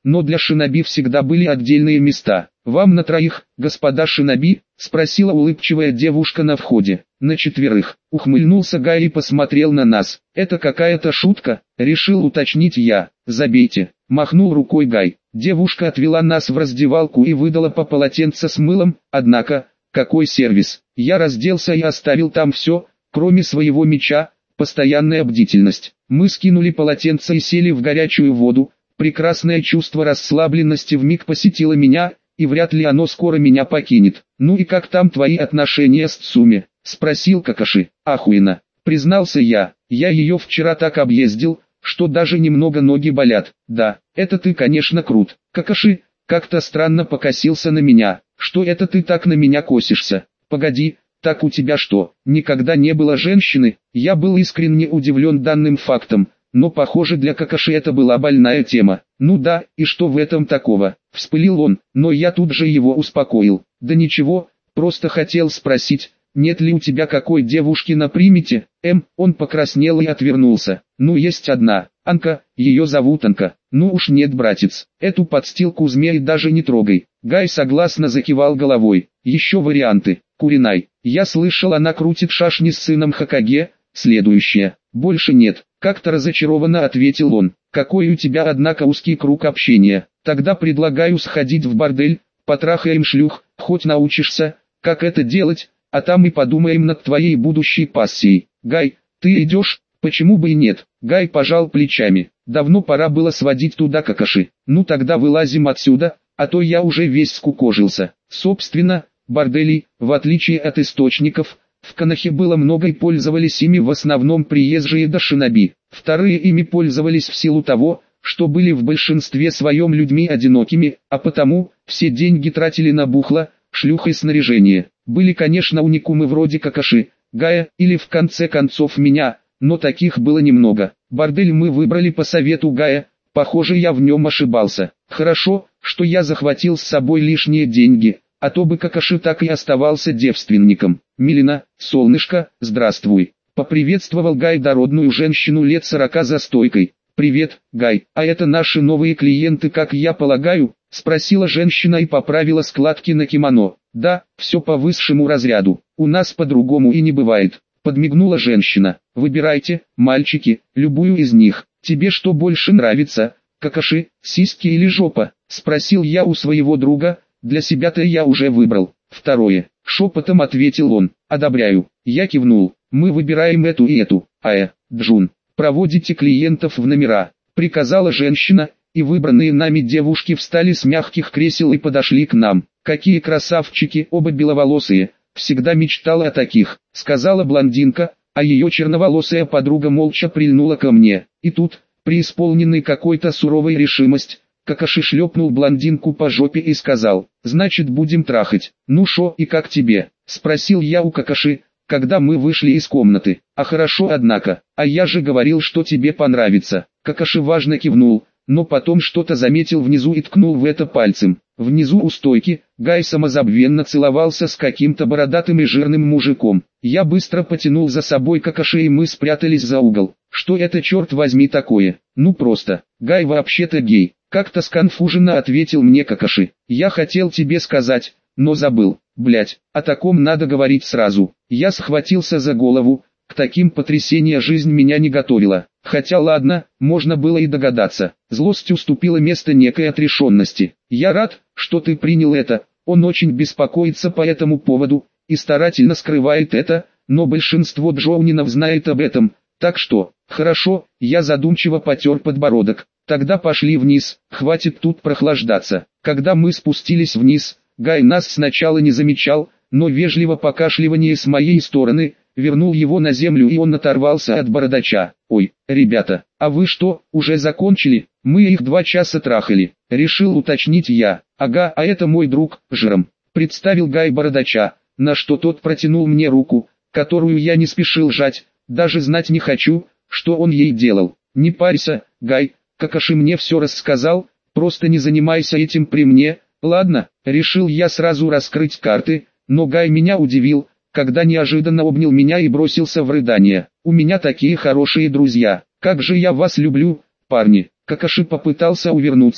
но для шиноби всегда были отдельные места. «Вам на троих, господа шиноби?» — спросила улыбчивая девушка на входе. «На четверых», — ухмыльнулся Гай и посмотрел на нас. «Это какая-то шутка?» — решил уточнить я. «Забейте», — махнул рукой Гай. Девушка отвела нас в раздевалку и выдала по полотенце с мылом, однако, какой сервис. Я разделся и оставил там все, кроме своего меча, постоянная бдительность. Мы скинули полотенце и сели в горячую воду. Прекрасное чувство расслабленности вмиг посетило меня, и вряд ли оно скоро меня покинет. «Ну и как там твои отношения с Цуми?» — спросил Какаши. «Охуенно», — признался я. «Я ее вчера так объездил, что даже немного ноги болят». «Да, это ты, конечно, крут». Какаши как-то странно покосился на меня. «Что это ты так на меня косишься? Погоди, так у тебя что, никогда не было женщины?» Я был искренне удивлен данным фактом, но похоже для Какаши это была больная тема. «Ну да, и что в этом такого?» — вспылил он, но я тут же его успокоил. «Да ничего, просто хотел спросить, нет ли у тебя какой девушки на примете?» Эм, он покраснел и отвернулся. «Ну есть одна, Анка, ее зовут Анка». «Ну уж нет, братец, эту подстилку змей даже не трогай». Гай согласно закивал головой. «Еще варианты. Куринай. Я слышал, она крутит шашни с сыном Хокаге. Следующее. Больше нет». Как-то разочарованно ответил он. «Какой у тебя, однако, узкий круг общения. Тогда предлагаю сходить в бордель, потрахаем шлюх, хоть научишься, как это делать, а там и подумаем над твоей будущей пассией». «Гай, ты идешь?» «Почему бы и нет?» Гай пожал плечами. «Давно пора было сводить туда Какаши». «Ну тогда вылазим отсюда, а то я уже весь скукожился». Собственно, борделей, в отличие от источников, в Конохе было много и пользовались ими в основном приезжие до шиноби. Вторые ими пользовались в силу того, что были в большинстве своем людьми одинокими, а потому все деньги тратили на бухло, шлюх и снаряжение. Были, конечно, уникумы вроде Какаши, Гая или в конце концов меня, но таких было немного. Бордель мы выбрали по совету Гая, похоже, я в нем ошибался. Хорошо, что я захватил с собой лишние деньги, а то бы Какаши так и оставался девственником. «Милена, солнышко, здравствуй», — поприветствовал Гай дородную женщину лет сорока за стойкой. «Привет, Гай, а это наши новые клиенты, как я полагаю?» — спросила женщина и поправила складки на кимоно. «Да, все по высшему разряду, у нас по-другому и не бывает», — подмигнула женщина. «Выбирайте, мальчики, любую из них. Тебе что больше нравится, Какаши, сиськи или жопа?» — спросил я у своего друга. «Для себя-то я уже выбрал. Второе», — шепотом ответил он. «Одобряю». Я кивнул. «Мы выбираем эту и эту. Ая, Джун, проводите клиентов в номера», — приказала женщина, и выбранные нами девушки встали с мягких кресел и подошли к нам. «Какие красавчики, оба беловолосые, всегда мечтала о таких», — сказала блондинка, а ее черноволосая подруга молча прильнула ко мне. И тут, преисполненный какой-то суровой решимость, Какаши шлепнул блондинку по жопе и сказал: «Значит, будем трахать». «Ну шо и как тебе?» — спросил я у Какаши, когда мы вышли из комнаты. «А хорошо, однако, а я же говорил, что тебе понравится». Какаши важно кивнул, но потом что-то заметил внизу и ткнул в это пальцем. Внизу у стойки, Гай самозабвенно целовался с каким-то бородатым и жирным мужиком. Я быстро потянул за собой Какаши, и мы спрятались за угол. «Что это, черт возьми, такое?» «Ну просто, Гай вообще-то гей», — как-то сконфуженно ответил мне Какаши. «Я хотел тебе сказать, но забыл. Блять, о таком надо говорить сразу». Я схватился за голову, к таким потрясениям жизнь меня не готовила. Хотя ладно, можно было и догадаться. Злость уступила место некой отрешенности. «Я рад, что ты принял это». Он очень беспокоится по этому поводу и старательно скрывает это, но большинство джоунинов знает об этом. Так что, хорошо, я задумчиво потер подбородок. Тогда пошли вниз, хватит тут прохлаждаться. Когда мы спустились вниз, Гай нас сначала не замечал, но вежливо покашливание с моей стороны вернул его на землю, и он оторвался от бородача. «Ой, ребята, а вы что, уже закончили? Мы их два часа трахали», — решил уточнить я. «Ага, а это мой друг, Жиром», — представил Гай бородача, на что тот протянул мне руку, которую я не спешил жать, даже знать не хочу, что он ей делал. «Не парься, Гай, Какаши мне все рассказал, просто не занимайся этим при мне». «Ладно», — решил я сразу раскрыть карты, но Гай меня удивил, когда неожиданно обнял меня и бросился в рыдание. «У меня такие хорошие друзья, как же я вас люблю, парни». Какаши попытался увернуться,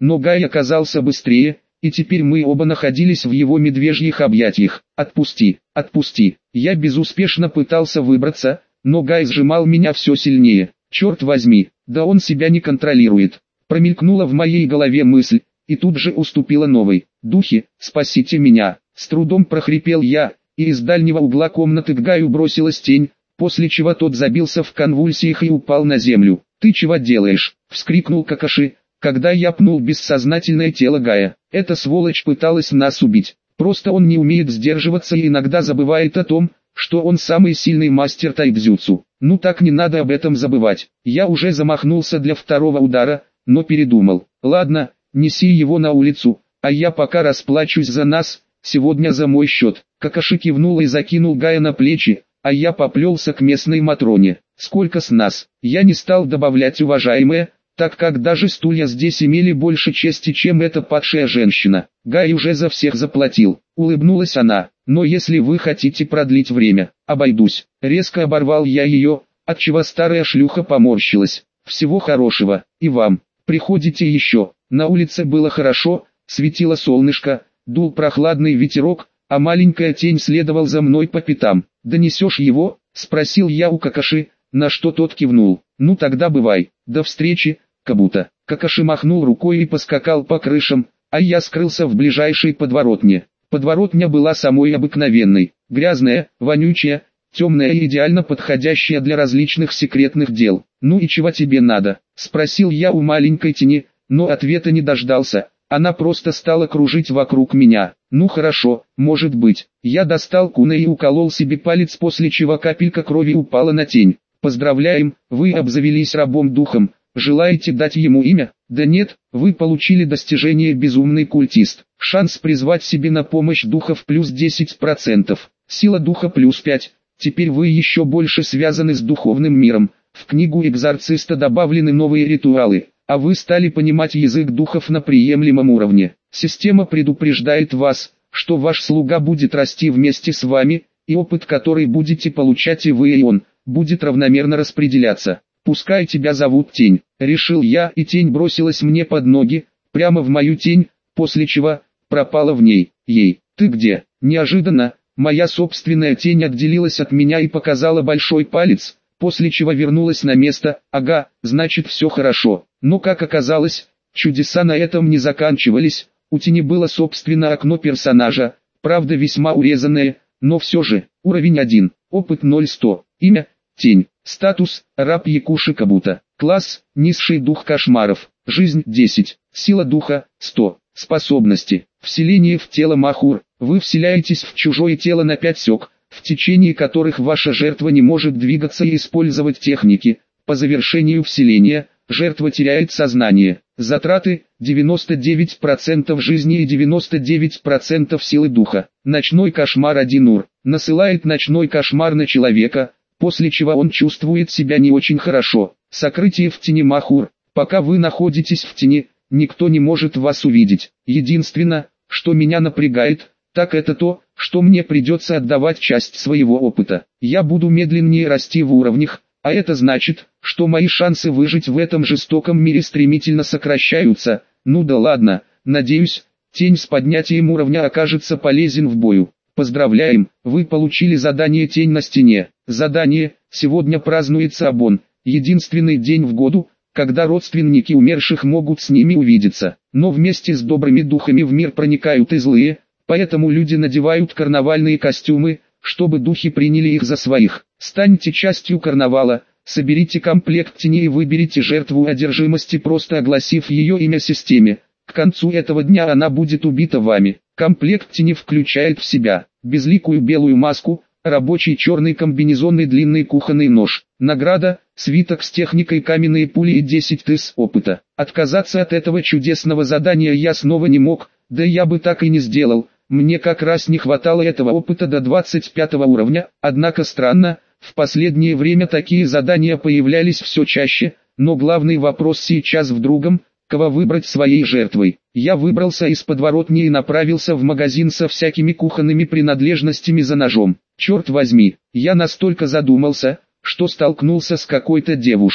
но Гай оказался быстрее, и теперь мы оба находились в его медвежьих объятиях. «Отпусти, отпусти!» Я безуспешно пытался выбраться, но Гай сжимал меня все сильнее. «Черт возьми, да он себя не контролирует!» Промелькнула в моей голове мысль, и тут же уступила новой. «Духи, спасите меня!» С трудом прохрипел я, и из дальнего угла комнаты к Гаю бросилась тень, после чего тот забился в конвульсиях и упал на землю. «Ты чего делаешь?» — вскрикнул Какаши, когда я пнул бессознательное тело Гая. «Эта сволочь пыталась нас убить. Просто он не умеет сдерживаться и иногда забывает о том, что он самый сильный мастер тайцзюцу. Ну так не надо об этом забывать». Я уже замахнулся для второго удара, но передумал. «Ладно, неси его на улицу, а я пока расплачусь за нас, сегодня за мой счет». Какаши кивнул и закинул Гая на плечи, а я поплелся к местной Матроне. «Сколько с нас?» Я не стал добавлять «уважаемые», так как даже стулья здесь имели больше чести, чем эта падшая женщина. «Гай уже за всех заплатил», — улыбнулась она. «Но если вы хотите продлить время, обойдусь». Резко оборвал я ее, отчего старая шлюха поморщилась. «Всего хорошего, и вам. Приходите еще». На улице было хорошо, светило солнышко, дул прохладный ветерок, а маленькая тень следовал за мной по пятам. «Донесешь его?» — спросил я у Какаши, на что тот кивнул. «Ну тогда бывай, до встречи, Кабута». Какаши махнул рукой и поскакал по крышам, а я скрылся в ближайшей подворотне. Подворотня была самой обыкновенной, грязная, вонючая, темная и идеально подходящая для различных секретных дел. «Ну и чего тебе надо?» — спросил я у маленькой тени, но ответа не дождался. Она просто стала кружить вокруг меня. «Ну хорошо, может быть». Я достал куна и уколол себе палец, после чего капелька крови упала на тень. «Поздравляем, вы обзавелись рабом-духом. Желаете дать ему имя?» «Да нет, вы получили достижение «Безумный культист». Шанс призвать себе на помощь духов плюс десять процентов. Сила духа плюс пять. Теперь вы еще больше связаны с духовным миром. В книгу экзорциста добавлены новые ритуалы, а вы стали понимать язык духов на приемлемом уровне. Система предупреждает вас, что ваш слуга будет расти вместе с вами, и опыт, который будете получать и вы и он, будет равномерно распределяться. «Пускай тебя зовут Тень», — решил я, и тень бросилась мне под ноги, прямо в мою тень, после чего пропала в ней. «Ей, ты где?» Неожиданно, моя собственная тень отделилась от меня и показала большой палец, после чего вернулась на место. «Ага, значит все хорошо». Но как оказалось, чудеса на этом не заканчивались. У тени было собственно окно персонажа, правда весьма урезанное, но все же. Уровень один, опыт ноль сто, имя — Тень, статус — раб Якуши Кабута, класс — низший дух кошмаров, жизнь — десять, сила духа — сто, способности, вселение в тело Махур, вы вселяетесь в чужое тело на пять сек, в течение которых ваша жертва не может двигаться и использовать техники. По завершению вселения, жертва теряет сознание. Затраты – девяносто девять процентов жизни и девяносто девять процентов силы духа. Ночной кошмар один ур. Насылает ночной кошмар на человека, после чего он чувствует себя не очень хорошо. Сокрытие в тени Махур. Пока вы находитесь в тени, никто не может вас увидеть. Единственное, что меня напрягает, так это то, что мне придется отдавать часть своего опыта. Я буду медленнее расти в уровнях, а это значит, что мои шансы выжить в этом жестоком мире стремительно сокращаются. Ну да ладно, надеюсь, тень с поднятием уровня окажется полезен в бою. Поздравляем, вы получили задание «Тень на стене». Задание: сегодня празднуется Обон, единственный день в году, когда родственники умерших могут с ними увидеться. Но вместе с добрыми духами в мир проникают и злые, поэтому люди надевают карнавальные костюмы, чтобы духи приняли их за своих. Станьте частью карнавала, соберите комплект теней и выберите жертву одержимости, просто огласив ее имя системе. К концу этого дня она будет убита вами. Комплект тени включает в себя безликую белую маску, рабочий черный комбинезон и длинный кухонный нож. Награда — свиток с техникой каменные пули и десять тысяч опыта. Отказаться от этого чудесного задания я снова не мог, да я бы так и не сделал. Мне как раз не хватало этого опыта до двадцать пятого уровня, однако странно, в последнее время такие задания появлялись все чаще, но главный вопрос сейчас в другом: кого выбрать своей жертвой. Я выбрался из подворотни и направился в магазин со всякими кухонными принадлежностями за ножом. Черт возьми, я настолько задумался, что столкнулся с какой-то девушкой.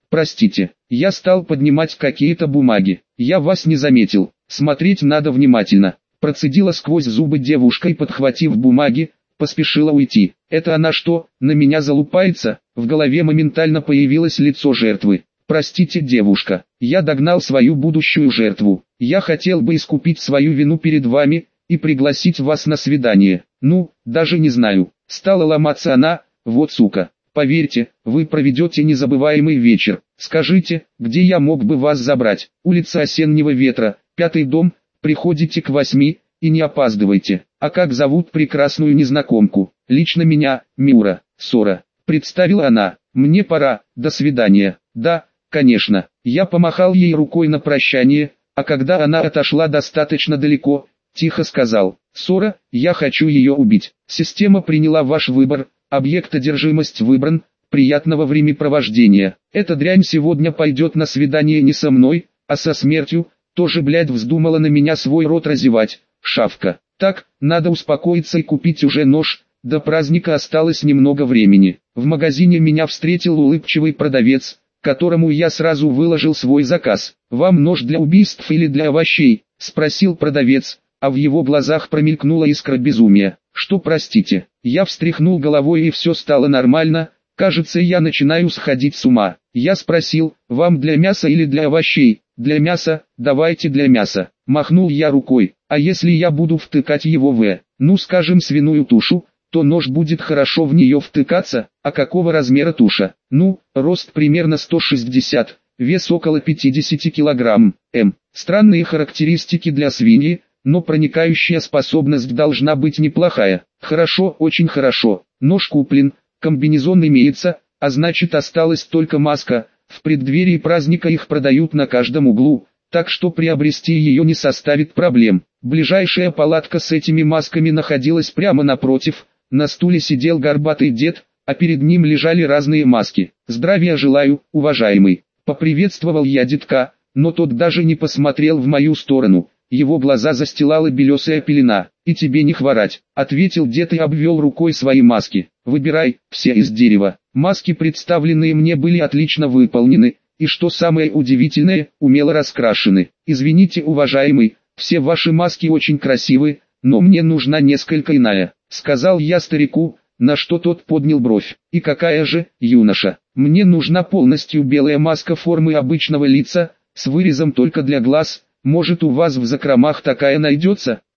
Простите, я стал поднимать какие-то бумаги. Я вас не заметил, смотреть надо внимательно. Процедила сквозь зубы девушка и, подхватив бумаги, поспешила уйти. Это она что, на меня залупается? В голове моментально появилось лицо жертвы. Простите, девушка, я догнал свою будущую жертву. Я хотел бы искупить свою вину перед вами и пригласить вас на свидание. Ну, даже не знаю. Стала ломаться она, вот сука. Поверьте, вы проведете незабываемый вечер. Скажите, где я мог бы вас забрать? Улица Осеннего ветра, пятый дом, приходите к восьми, и не опаздывайте. А как зовут прекрасную незнакомку? Лично меня, Миура, Сора. Представила она. Мне пора, до свидания. Да, конечно. Я помахал ей рукой на прощание, а когда она отошла достаточно далеко, тихо сказал: Сора, я хочу ее убить. Система приняла ваш выбор, объект одержимость выбран, приятного времяпровождения. Эта дрянь сегодня пойдет на свидание не со мной, а со смертью, тоже, блядь, вздумала на меня свой рот разевать, шавка. Так, надо успокоиться и купить уже нож, до праздника осталось немного времени. В магазине меня встретил улыбчивый продавец, которому я сразу выложил свой заказ. «Вам нож для убийств или для овощей?» – спросил продавец, а в его глазах промелькнула искра безумия. «Что, простите?» Я встряхнул головой, и все стало нормально. Кажется, я начинаю сходить с ума. Я спросил: «Вам для мяса или для овощей?» «Для мяса, давайте для мяса», – махнул я рукой. «А если я буду втыкать его в, ну скажем, свиную тушу, то нож будет хорошо в нее втыкаться?» «А какого размера туша?» «Ну, рост примерно сто шестьдесят, вес около пятьдесят килограмм. М. Странные характеристики для свиньи, но проникающая способность должна быть неплохая». «Хорошо, очень хорошо. Нож куплен, комбинезон имеется, а значит осталась только маска. В преддверии праздника их продают на каждом углу, так что приобрести ее не составит проблем». Ближайшая палатка с этими масками находилась прямо напротив. На стуле сидел горбатый дед, а перед ним лежали разные маски. «Здравия желаю, уважаемый», — поприветствовал я дедка, но тот даже не посмотрел в мою сторону. Его глаза застилала белесая пелена. «И тебе не хворать», — ответил дед и обвел рукой свои маски. «Выбирай, все из дерева». Маски, представленные мне, были отлично выполнены, и, что самое удивительное, умело раскрашены. «Извините, уважаемый, все ваши маски очень красивы, но мне нужна несколько иная», — сказал я старику, на что тот поднял бровь. «И какая же, юноша?» «Мне нужна полностью белая маска формы обычного лица, с вырезом только для глаз. Может, у вас в закромах такая найдется?»